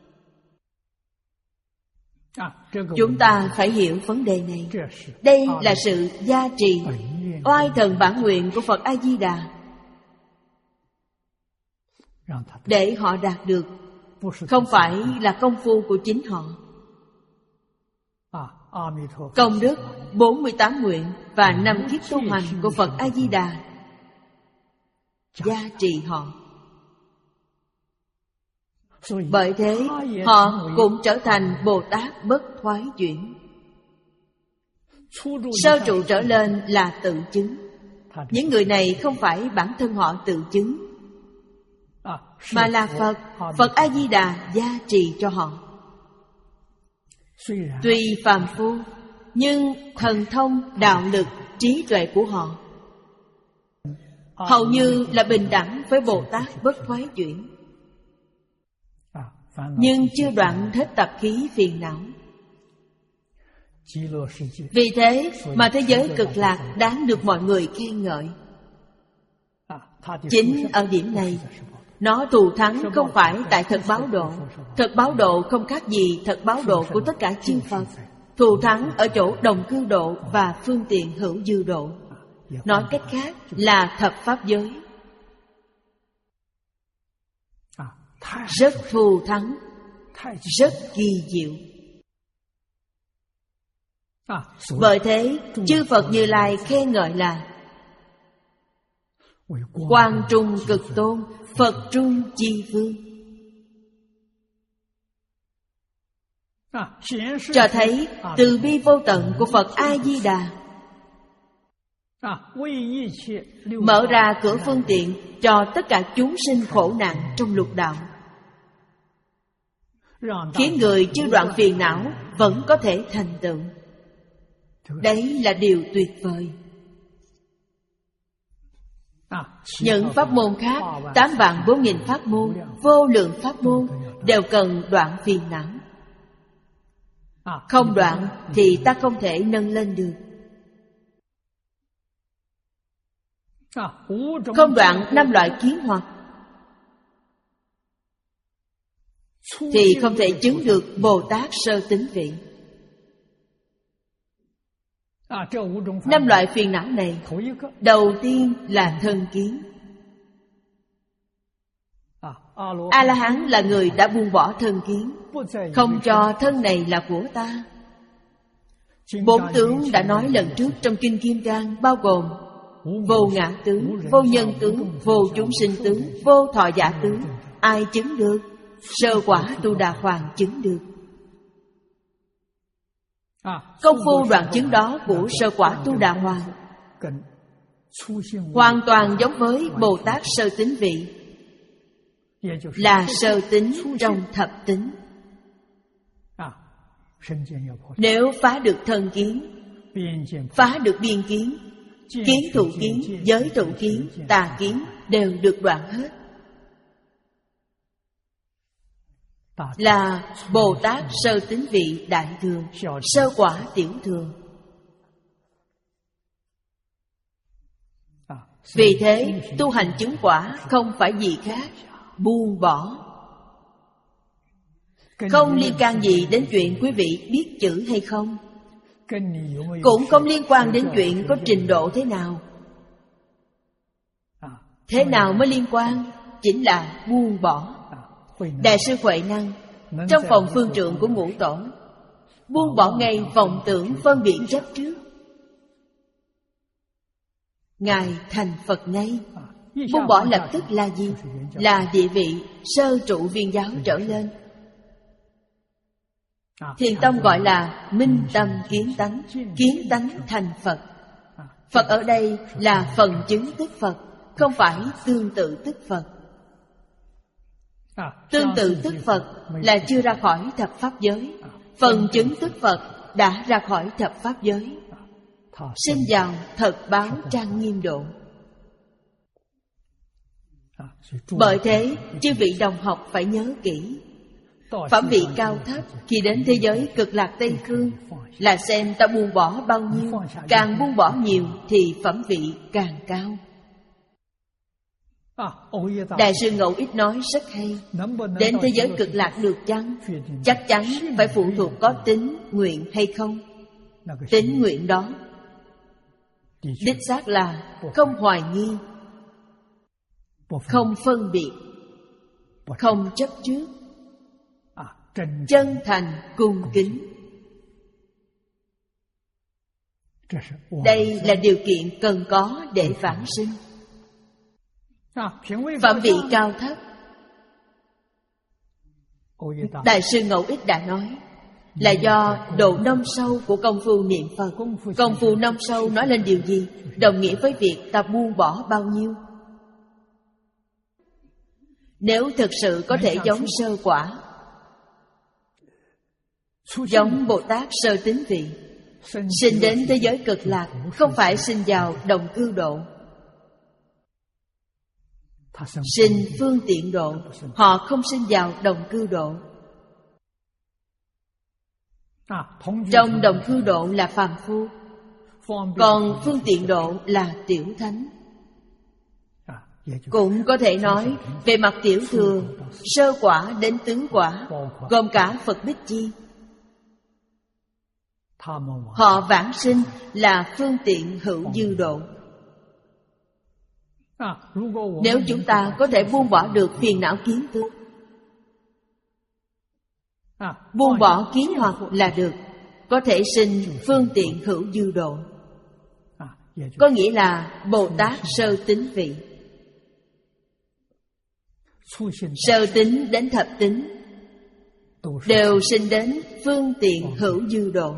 Chúng ta phải hiểu vấn đề này. Đây là sự gia trì oai thần bản nguyện của Phật A-di-đà, để họ đạt được. Không phải là công phu của chính họ. Công đức bốn mươi tám nguyện và năm kiếp tu hành của Phật A-di-đà gia trì họ. Bởi thế họ cũng trở thành Bồ Tát bất thoái chuyển. Sơ trụ trở lên là tự chứng. Những người này không phải bản thân họ tự chứng, mà là Phật, Phật A-di-đà gia trì cho họ. Tuy phàm phu, nhưng thần thông, đạo lực, trí tuệ của họ hầu như là bình đẳng với Bồ Tát bất thoái chuyển, nhưng chưa đoạn hết tập khí phiền não. Vì thế mà thế giới cực lạc đáng được mọi người khen ngợi. Chính ở điểm này, nó thù thắng không phải tại thật báo độ. Thật báo độ không khác gì thật báo độ của tất cả chư Phật. Thù thắng ở chỗ đồng cư độ và phương tiện hữu dư độ. Nói cách khác là thập pháp giới. rất thù thắng, rất kỳ diệu. Bởi thế, chư Phật Như Lai khen ngợi là Quang Trung Cực Tôn, Phật Trung Chi Vương, cho thấy từ bi vô tận của Phật A-di-đà mở ra cửa phương tiện cho tất cả chúng sinh khổ nạn trong lục đạo, khiến người chưa đoạn phiền não vẫn có thể thành tựu. Đấy là điều tuyệt vời. Những pháp môn khác, tám vạn bốn nghìn pháp môn, vô lượng pháp môn đều cần đoạn phiền não. Không đoạn thì ta không thể nâng lên được. Không đoạn năm loại kiến hoặc thì không thể chứng được Bồ Tát sơ tín vị. Năm loại phiền não này, đầu tiên là thân kiến. A-la-hán là người đã buông bỏ thân kiến, không cho thân này là của ta. Bốn tướng đã nói lần trước trong Kinh Kim Cang, bao gồm vô ngã tướng, vô nhân tướng, vô chúng sinh tướng, vô thọ giả tướng. Ai chứng được? Sơ quả Tu Đà Hoàng chứng được. Công phu đoạn chứng đó của sơ quả Tu Đà Hoàng hoàn toàn giống với Bồ Tát sơ tín vị, là sơ tín trong thập tín. Nếu phá được thân kiến, phá được biên kiến, kiến thủ kiến, giới thủ kiến, tà kiến đều được đoạn hết, là Bồ Tát sơ tín vị đại thừa, sơ quả tiểu thừa. Vì thế tu hành chứng quả không phải gì khác, buông bỏ. Không liên can gì đến chuyện quý vị biết chữ hay không, cũng không liên quan đến chuyện có trình độ thế nào. Thế nào mới liên quan? Chính là buông bỏ. Đại sư Huệ Năng trong phòng phương trượng của Ngũ Tổ buông bỏ ngay vọng tưởng phân biệt chấp trước, Ngài thành Phật ngay. Buông bỏ lập tức là gì? Là địa vị sơ trụ viên giáo trở lên. Thiền tông gọi là minh tâm kiến tánh, kiến tánh thành Phật. Phật ở đây là phần chứng tức Phật, không phải tương tự tức Phật. Tương tự tức Phật là chưa ra khỏi thập pháp giới, phần chứng tức Phật đã ra khỏi thập pháp giới, sinh vào thật báo trang nghiêm độ. Bởi thế chư vị đồng học phải nhớ kỹ, phẩm vị cao thấp khi đến thế giới Cực Lạc Tây Phương là xem ta buông bỏ bao nhiêu. Càng buông bỏ nhiều thì phẩm vị càng cao. Đại sư Ngẫu Ích nói rất hay. Đến thế giới Cực Lạc được chăng? Chắc chắn phải phụ thuộc có tín nguyện hay không. Tín nguyện đó đích xác là không hoài nghi, không phân biệt, không chấp trước, chân thành cung kính. Đây là điều kiện cần có để vãng sinh. Phẩm vị cao thấp, Đại sư Ngẫu Ích đã nói, là do độ nông sâu của công phu niệm Phật. Công phu nông sâu nói lên điều gì? Đồng nghĩa với việc ta buông bỏ bao nhiêu. Nếu thực sự có thể giống sơ quả, giống Bồ Tát sơ tín vị, sinh đến thế giới Cực Lạc, không phải sinh vào đồng cư độ, sinh phương tiện độ. Họ không sinh vào đồng cư độ. Trong đồng cư độ là phàm phu, còn phương tiện độ là tiểu thánh. Cũng có thể nói về mặt tiểu thừa, sơ quả đến tướng quả, gồm cả Phật Bích Chi. Họ vãng sinh là phương tiện hữu dư độ. Nếu chúng ta có thể buông bỏ được phiền não kiến tư, Buông bỏ kiến hoặc là được, có thể sinh phương tiện hữu dư độ, có nghĩa là Bồ Tát sơ tính vị. Sơ tính đến thập tính đều sinh đến phương tiện hữu dư độ.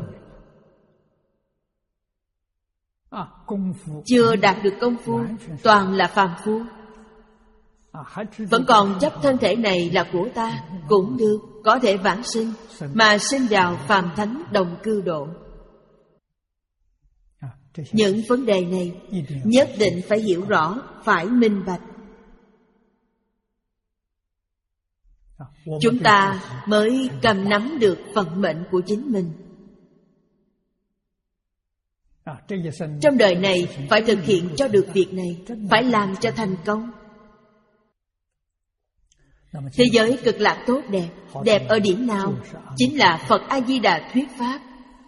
Chưa đạt được công phu, toàn là phàm phu, vẫn còn chấp thân thể này là của ta, cũng được, có thể vãng sinh, mà sinh vào phàm thánh đồng cư độ. Những vấn đề này nhất định phải hiểu rõ, phải minh bạch, chúng ta mới cầm nắm được vận mệnh của chính mình. Trong đời này phải thực hiện cho được việc này, phải làm cho thành công. Thế giới cực lạc tốt đẹp, đẹp ở điểm nào? Chính là Phật A-di-đà thuyết pháp,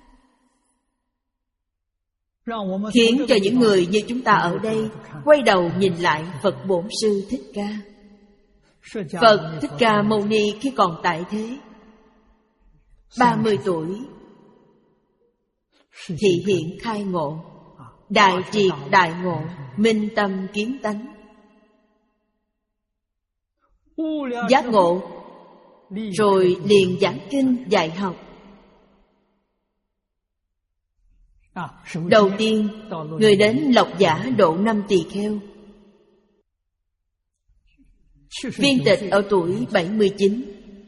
khiến cho những người như chúng ta ở đây quay đầu nhìn lại Phật Bổn Sư Thích Ca. Phật Thích Ca Mâu Ni khi còn tại thế, ba mươi tuổi thị hiện khai ngộ, đại triệt đại ngộ, minh tâm kiến tánh, giác ngộ, rồi liền giảng kinh dạy học. Đầu tiên, người đến Lộc Giả độ năm tỳ kheo. Viên tịch ở tuổi bảy mươi chín,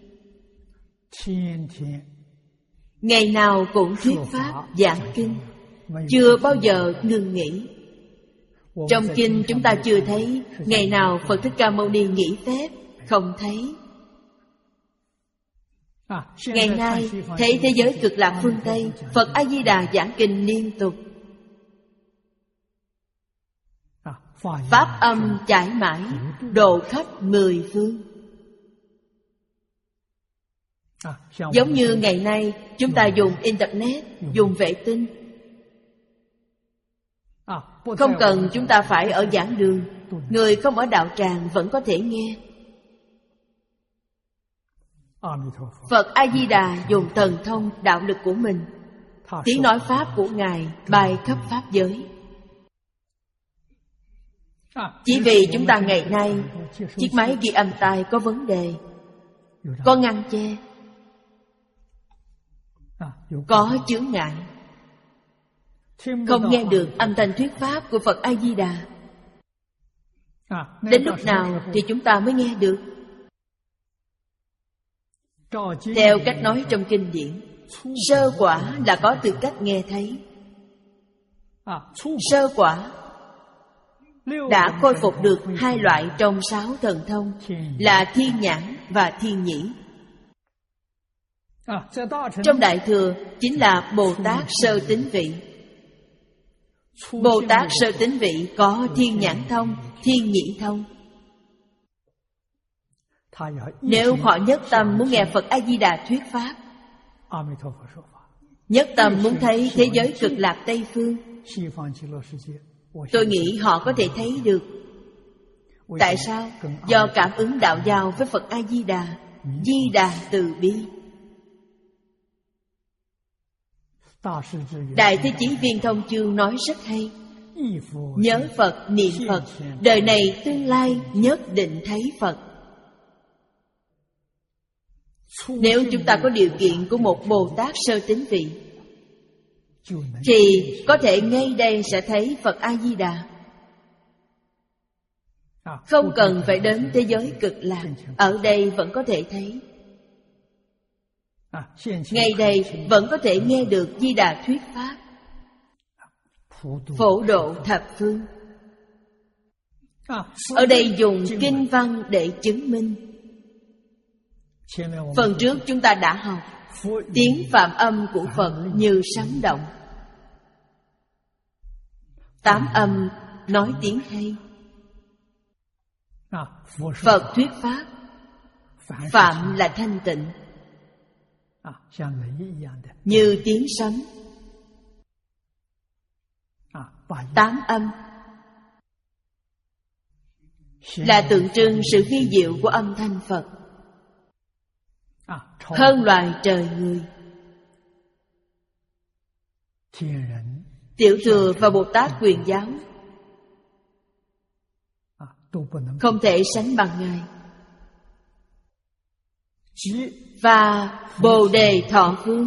ngày nào cũng thuyết pháp giảng kinh, chưa bao giờ ngừng nghỉ. Trong kinh chúng ta chưa thấy ngày nào Phật Thích Ca Mâu Ni nghỉ phép, không thấy. Ngày nay thấy thế giới cực lạc phương Tây, Phật A-di-đà giảng kinh liên tục, pháp âm chải mãi, độ khắp mười phương. Giống như ngày nay chúng ta dùng Internet, dùng vệ tinh, không cần chúng ta phải ở giảng đường, người không ở đạo tràng vẫn có thể nghe. Phật A-di-đà dùng thần thông đạo lực của mình, tiếng nói pháp của Ngài bay khắp pháp giới. Chỉ vì chúng ta ngày nay chiếc máy ghi âm tai có vấn đề, có ngăn che, có chướng ngại, không nghe được âm thanh thuyết pháp của Phật A-di-đà. Đến lúc nào thì chúng ta mới nghe được? Theo cách nói trong kinh điển, sơ quả là có tư cách nghe thấy. Sơ quả đã khôi phục được hai loại trong sáu thần thông là thiên nhãn và thiên nhĩ. Trong Đại Thừa chính là Bồ Tát sơ tính vị. Bồ Tát sơ tính vị có thiên nhãn thông, thiên nhĩ thông. Nếu họ nhất tâm muốn nghe Phật A-di-đà thuyết pháp, nhất tâm muốn thấy thế giới cực lạc Tây Phương, tôi nghĩ họ có thể thấy được. Tại sao? Do cảm ứng đạo giao với Phật A-di-đà, Di Đà từ bi. Đại Thế Chí Viên Thông Chương nói rất hay: nhớ Phật, niệm Phật, đời này tương lai nhất định thấy Phật. Nếu chúng ta có điều kiện của một Bồ Tát sơ tính vị, thì có thể ngay đây sẽ thấy Phật A-di-đà. Không cần phải đến thế giới cực lạc, ở đây vẫn có thể thấy. Ngay đây vẫn có thể nghe được Di Đà thuyết pháp, phổ độ thập phương. Ở đây dùng kinh văn để chứng minh. Phần trước chúng ta đã học tiếng phạm âm của Phật như sấm động. Tám âm nói tiếng hay. Phật thuyết pháp, phạm là thanh tịnh, như tiếng sấm. Tám âm là tượng trưng sự vi diệu của âm thanh Phật. hơn loài trời người. Tiểu thừa và Bồ Tát Quyền Giáo không thể sánh bằng Ngài. Và Bồ Đề Thọ Vương.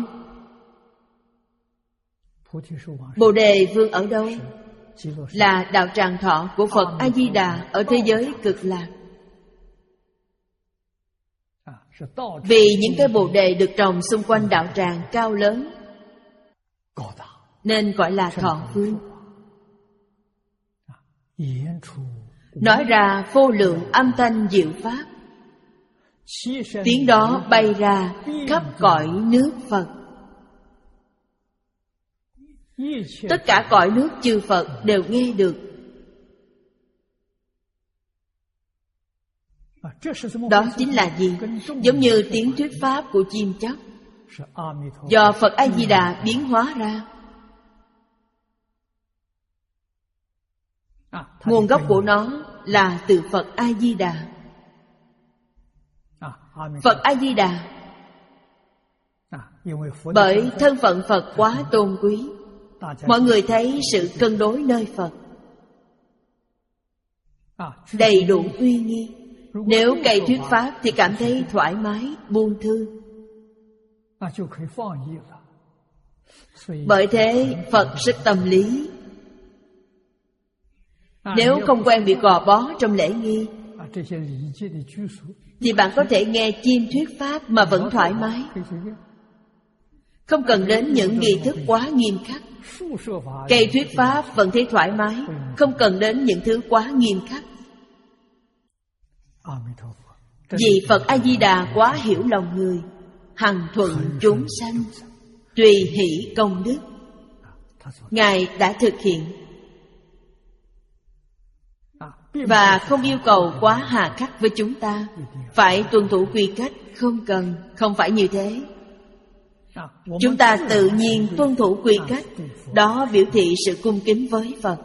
Bồ Đề Vương ở đâu? Là đạo tràng thọ của Phật A-di-đà ở thế giới Cực Lạc. Vì những cái bồ đề được trồng xung quanh đạo tràng cao lớn nên gọi là Thọ Vương. Nói ra vô lượng âm thanh diệu pháp, tiếng đó bay ra khắp cõi nước Phật. Tất cả cõi nước chư Phật đều nghe được. Đó chính là gì? Giống như tiếng thuyết pháp của chim chóc, do Phật A-di-đà biến hóa ra. Nguồn gốc của nó là từ Phật A-di-đà. Phật A-di-đà bởi thân phận Phật quá tôn quý, mọi người thấy sự cân đối nơi Phật đầy đủ uy nghi. Nếu cây thuyết pháp thì cảm thấy thoải mái, buông thư. Bởi thế Phật rất tâm lý. Nếu không quen bị gò bó trong lễ nghi thì bạn có thể nghe chim thuyết pháp mà vẫn thoải mái, không cần đến những nghi thức quá nghiêm khắc. Cây thuyết pháp vẫn thấy thoải mái, không cần đến những thứ quá nghiêm khắc. Vì Phật A-di-đà quá hiểu lòng người, hằng thuận chúng sanh, tùy hỷ công đức. Ngài đã thực hiện và không yêu cầu quá hà khắc với chúng ta, phải tuân thủ quy cách. Không cần, không phải như thế. Chúng ta tự nhiên tuân thủ quy cách, đó biểu thị sự cung kính với Phật.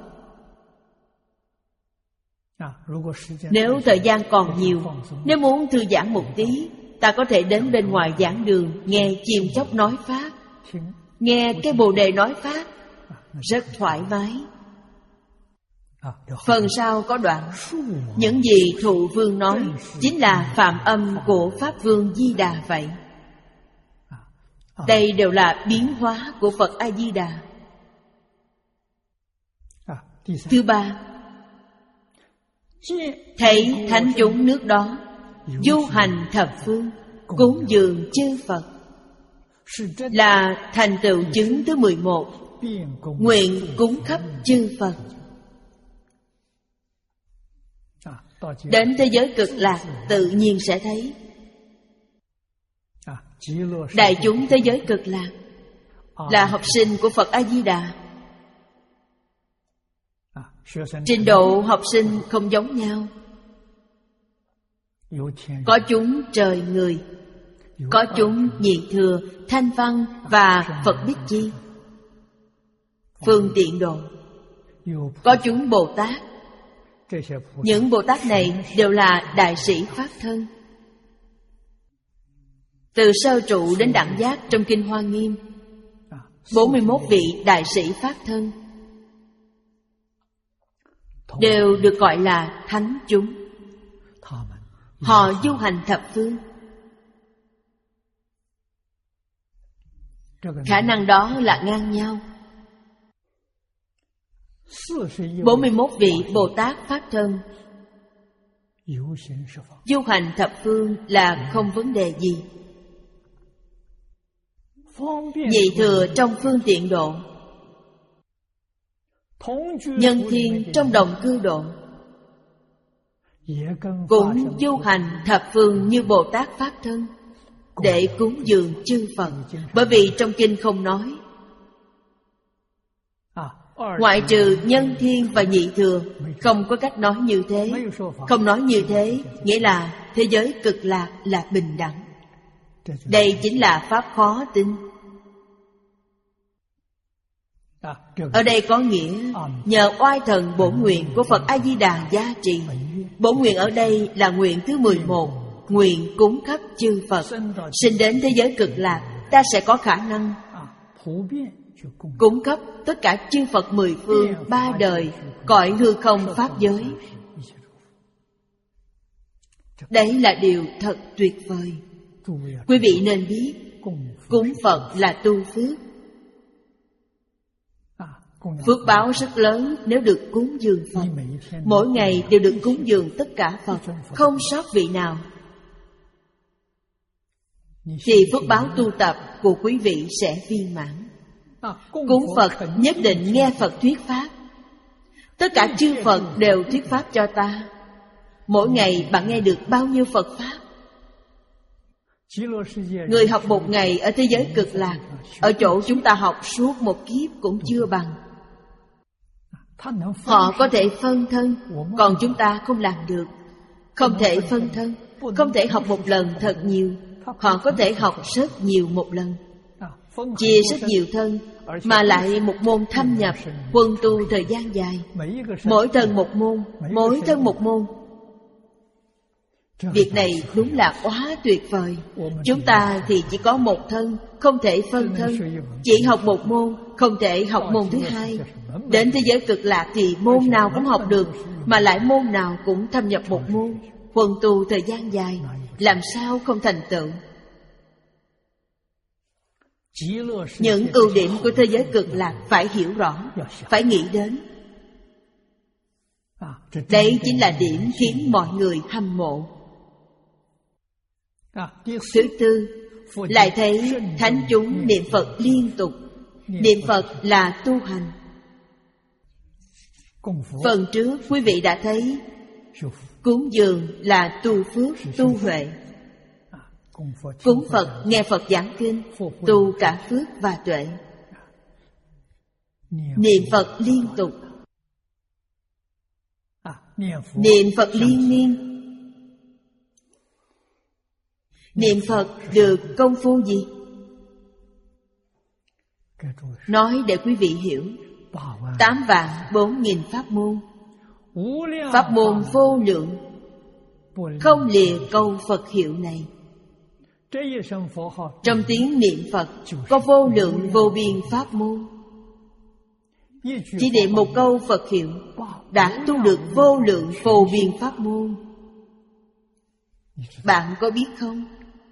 Nếu thời gian còn nhiều, nếu muốn thư giãn một tí, ta có thể đến bên ngoài giảng đường, nghe chim chóc nói pháp, nghe cái bồ đề nói pháp, rất thoải mái. Phần sau có đoạn: những gì Thụ Vương nói chính là phạm âm của Pháp Vương Di Đà vậy. Đây đều là biến hóa của Phật A-di-đà. Thứ ba, thấy thánh chúng nước đó du hành thập phương, cúng dường chư Phật, là thành tựu chứng thứ mười một, nguyện cúng khắp chư Phật. Đến thế giới Cực Lạc tự nhiên sẽ thấy đại chúng thế giới Cực Lạc là học sinh của Phật A-di-đà. Trình độ học sinh không giống nhau. Có chúng trời người, có chúng nhị thừa, thanh văn và Phật Bích Chi, phương tiện độ. Có chúng Bồ Tát. Những Bồ Tát này đều là đại sĩ Pháp thân. Từ sơ trụ đến đẳng giác trong Kinh Hoa Nghiêm, bốn mươi mốt vị đại sĩ Pháp thân đều được gọi là thánh chúng. Họ du hành thập phương. Khả năng đó là ngang nhau. bốn mươi mốt vị Bồ Tát Pháp thân du hành thập phương là không vấn đề gì. Nhị thừa trong phương tiện độ, nhân thiên trong đồng cư độ, cũng du hành thập phương như Bồ Tát Pháp thân để cúng dường chư Phật. Bởi vì trong kinh không nói, ngoại trừ nhân thiên và nhị thừa, không có cách nói như thế. Không nói như thế nghĩa là thế giới Cực Lạc là bình đẳng. Đây chính là pháp khó tin. Ở đây có nghĩa nhờ oai thần bổn nguyện của Phật A-di-đà gia trì. Bổn nguyện ở đây là nguyện thứ mười một, nguyện cúng khắp chư Phật. Sinh đến thế giới cực lạc, ta sẽ có khả năng cúng khắp tất cả chư Phật mười phương, ba đời, cõi hư không pháp giới. Đấy là điều thật tuyệt vời. Quý vị nên biết, cúng Phật là tu phước. Phước báo rất lớn nếu được cúng dường Phật. Mỗi ngày đều được cúng dường tất cả Phật, không sót vị nào, thì phước báo tu tập của quý vị sẽ viên mãn. Cúng Phật nhất định nghe Phật thuyết pháp. Tất cả chư Phật đều thuyết pháp cho ta. Mỗi ngày bạn nghe được bao nhiêu Phật pháp? Người học một ngày ở thế giới cực lạc, ở chỗ chúng ta học suốt một kiếp cũng chưa bằng. Họ có thể phân thân, còn chúng ta không làm được. Không thể phân thân, không thể học một lần thật nhiều. Họ có thể học rất nhiều một lần, chia rất nhiều thân, mà lại một môn thâm nhập, quân tu thời gian dài. Mỗi thân một môn, mỗi thân một môn. Việc này đúng là quá tuyệt vời. Chúng ta thì chỉ có một thân, không thể phân thân. Chỉ học một môn, không thể học môn thứ hai. Đến thế giới cực lạc thì môn nào cũng học được, mà lại môn nào cũng thâm nhập một môn, huân tu thời gian dài, làm sao không thành tựu. Những ưu điểm của thế giới cực lạc phải hiểu rõ, phải nghĩ đến. Đây chính là điểm khiến mọi người hâm mộ. Thứ tư, lại thấy thánh chúng niệm Phật liên tục. Niệm Phật là tu hành. Phần trước quý vị đã thấy cúng dường là tu phước, tu huệ. Cúng Phật, nghe Phật giảng kinh, tu cả phước và tuệ. Niệm Phật liên tục, niệm Phật liên miên. Niệm Phật được công phu gì? Nói để quý vị hiểu. Tám vạn bốn nghìn pháp môn. Pháp môn vô lượng, không lìa câu Phật hiệu này. Trong tiếng niệm Phật có vô lượng vô biên pháp môn. Chỉ niệm một câu Phật hiệu đã tu được vô lượng vô biên pháp môn. Bạn có biết không?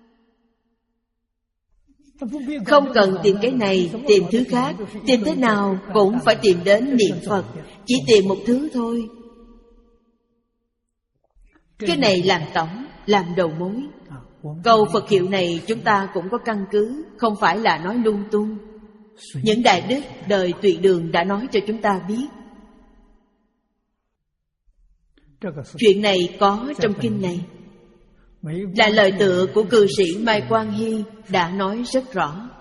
Không cần tìm cái này, tìm thứ khác, tìm thế nào cũng phải tìm đến niệm Phật. Chỉ tìm một thứ thôi. Cái này làm tổng, làm đầu mối. Câu Phật hiệu này chúng ta cũng có căn cứ, không phải là nói lung tung. Những đại đức đời Tùy Đường đã nói cho chúng ta biết. Chuyện này có trong kinh này, là lời tựa của cư sĩ Mai Quang Hy đã nói rất rõ.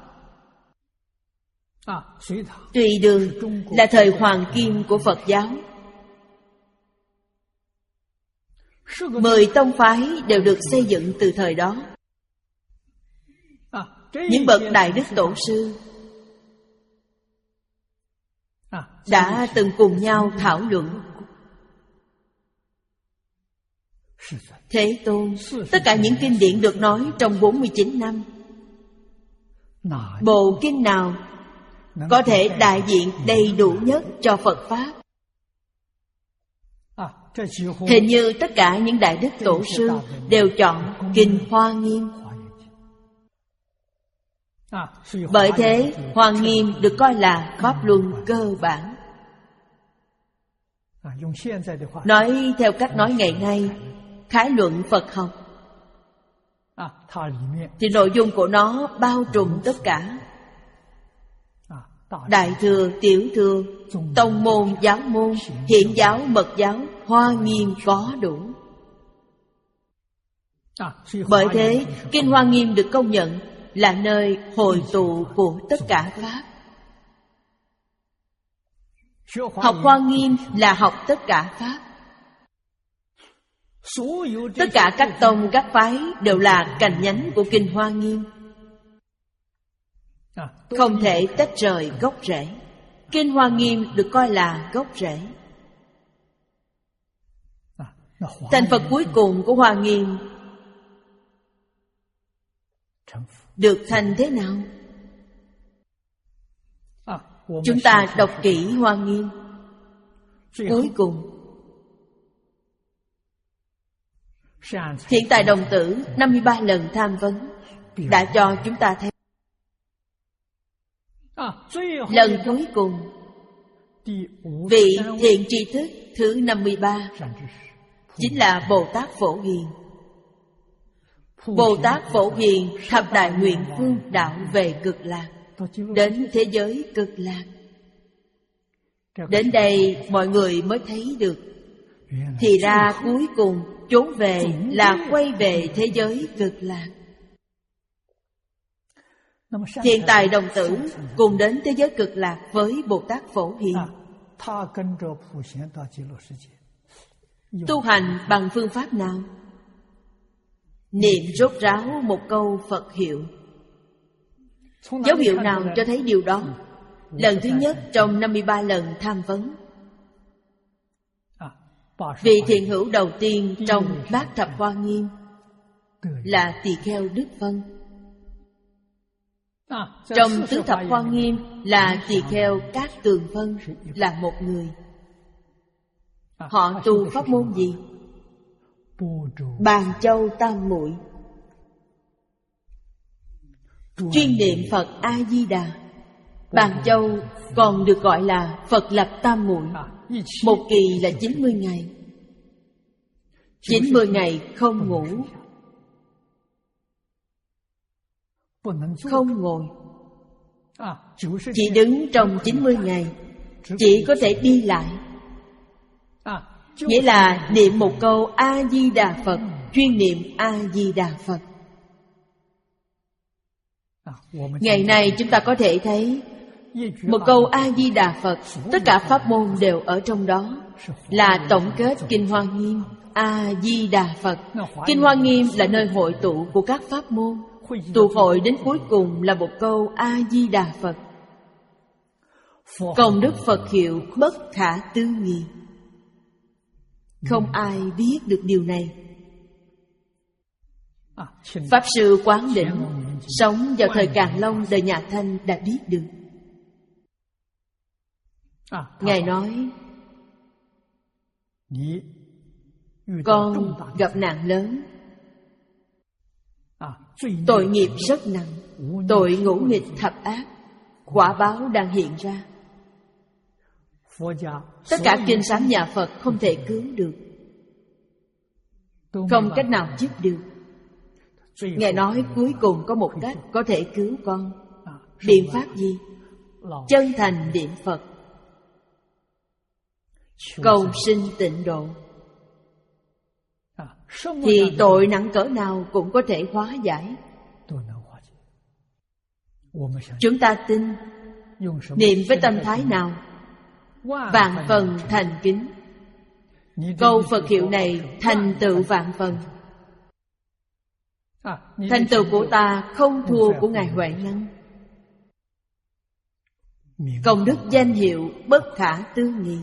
Tùy Đường là thời hoàng kim của Phật giáo. Mười tông phái đều được xây dựng từ thời đó. Những bậc đại đức tổ sư đã từng cùng nhau thảo luận. Thế Tôn, tất cả những kinh điển được nói trong bốn mươi chín năm, bộ kinh nào có thể đại diện đầy đủ nhất cho Phật Pháp? Hình như tất cả những đại đức tổ sư đều chọn kinh Hoa Nghiêm. Bởi thế Hoa Nghiêm được coi là pháp luân cơ bản. Nói theo cách nói ngày nay, khái luận Phật học, thì nội dung của nó bao trùm tất cả. Đại thừa, tiểu thừa, tông môn, giáo môn, hiển giáo, mật giáo, Hoa Nghiêm có đủ. Bởi thế kinh Hoa Nghiêm được công nhận là nơi hội tụ của tất cả pháp. Học Hoa Nghiêm là học tất cả pháp. Tất cả các tông, các phái đều là cành nhánh của kinh Hoa Nghiêm, không thể tách rời gốc rễ. Kinh Hoa Nghiêm được coi là gốc rễ. Thành Phật cuối cùng của Hoa Nghiêm được thành thế nào? Chúng ta đọc kỹ Hoa Nghiêm. Cuối cùng, Thiện Tài Đồng Tử năm mươi ba lần tham vấn đã cho chúng ta thấy. Lần cuối cùng, vị thiện tri thức thứ năm mươi ba chính là Bồ Tát Phổ Hiền. Bồ Tát Phổ Hiền thập đại nguyện phương đạo về Cực Lạc, đến thế giới Cực Lạc. Đến đây mọi người mới thấy được, thì ra cuối cùng trốn về là quay về thế giới Cực Lạc. Thiện Tài Đồng Tử cùng đến thế giới Cực Lạc với Bồ Tát Phổ Hiền. Tu hành bằng phương pháp nào? Niệm rốt ráo một câu Phật hiệu. Dấu hiệu nào cho thấy điều đó? Lần thứ nhất trong năm mươi ba lần tham vấn, vị thiện hữu đầu tiên trong Bát Thập Hoa Nghiêm là Tỳ Kheo Đức Vân. Trong Tứ Thập Hoa Nghiêm là Tỳ Kheo Cát Tường Vân, là một người. Họ tu pháp môn gì? Bàn Châu Tam Muội, chuyên niệm Phật A-di-đà. Bàn Châu còn được gọi là Phật Lập Tam Muội. Một kỳ là chín mươi ngày. chín mươi ngày không ngủ, không ngồi, chỉ đứng trong chín mươi ngày, chỉ có thể đi lại. Nghĩa là niệm một câu A-di-đà Phật, chuyên niệm A-di-đà Phật. Ngày nay chúng ta có thể thấy một câu A-di-đà Phật, tất cả pháp môn đều ở trong đó, là tổng kết Kinh Hoa Nghiêm. A-di-đà Phật. Kinh Hoa Nghiêm là nơi hội tụ của các pháp môn, tụ hội đến cuối cùng là một câu A-di-đà Phật. Công đức Phật hiệu bất khả tư nghị, không ai biết được điều này. Pháp Sư Quán Đỉnh sống vào thời Càn Long đời nhà Thanh đã biết được. Ngài nói, con gặp nạn lớn, tội nghiệp rất nặng, tội ngũ nghịch thập ác, quả báo đang hiện ra. Tất cả kinh sám nhà Phật không thể cứu được, không cách nào giúp được. Ngài nói cuối cùng có một cách có thể cứu con. Biện pháp gì? Chân thành niệm Phật, cầu sinh tịnh độ, thì tội nặng cỡ nào cũng có thể hóa giải. Chúng ta tin, niệm với tâm thái nào? Vạn phần thành kính. Câu Phật hiệu này thành tựu vạn phần. Thành tựu của ta không thua của Ngài Huệ Năng. Công đức danh hiệu bất khả tư nghị.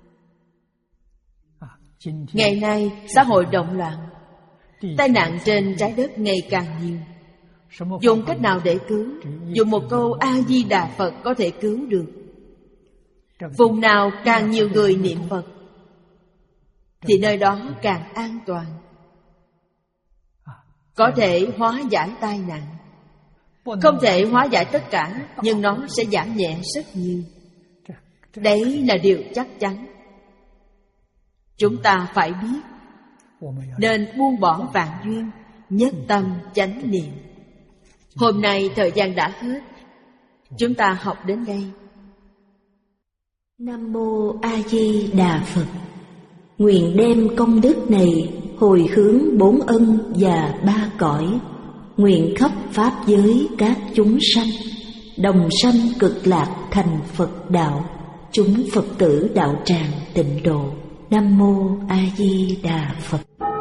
Ngày nay xã hội động loạn, tai nạn trên trái đất ngày càng nhiều. Dùng cách nào để cứu? Dùng một câu A-di-đà Phật có thể cứu được. Vùng nào càng nhiều người niệm Phật thì nơi đó càng an toàn, có thể hóa giải tai nạn. Không thể hóa giải tất cả, nhưng nó sẽ giảm nhẹ rất nhiều. Đấy là điều chắc chắn. Chúng ta phải biết, nên buông bỏ vạn duyên, nhất tâm chánh niệm. Hôm nay thời gian đã hết, chúng ta học đến đây. Nam Mô A Di Đà Phật. Nguyện đem công đức này hồi hướng bốn ân và ba cõi, nguyện khắp pháp giới các chúng sanh đồng sanh cực lạc thành Phật đạo, chúng Phật tử đạo tràng tịnh độ. Nam Mô A Di Đà Phật.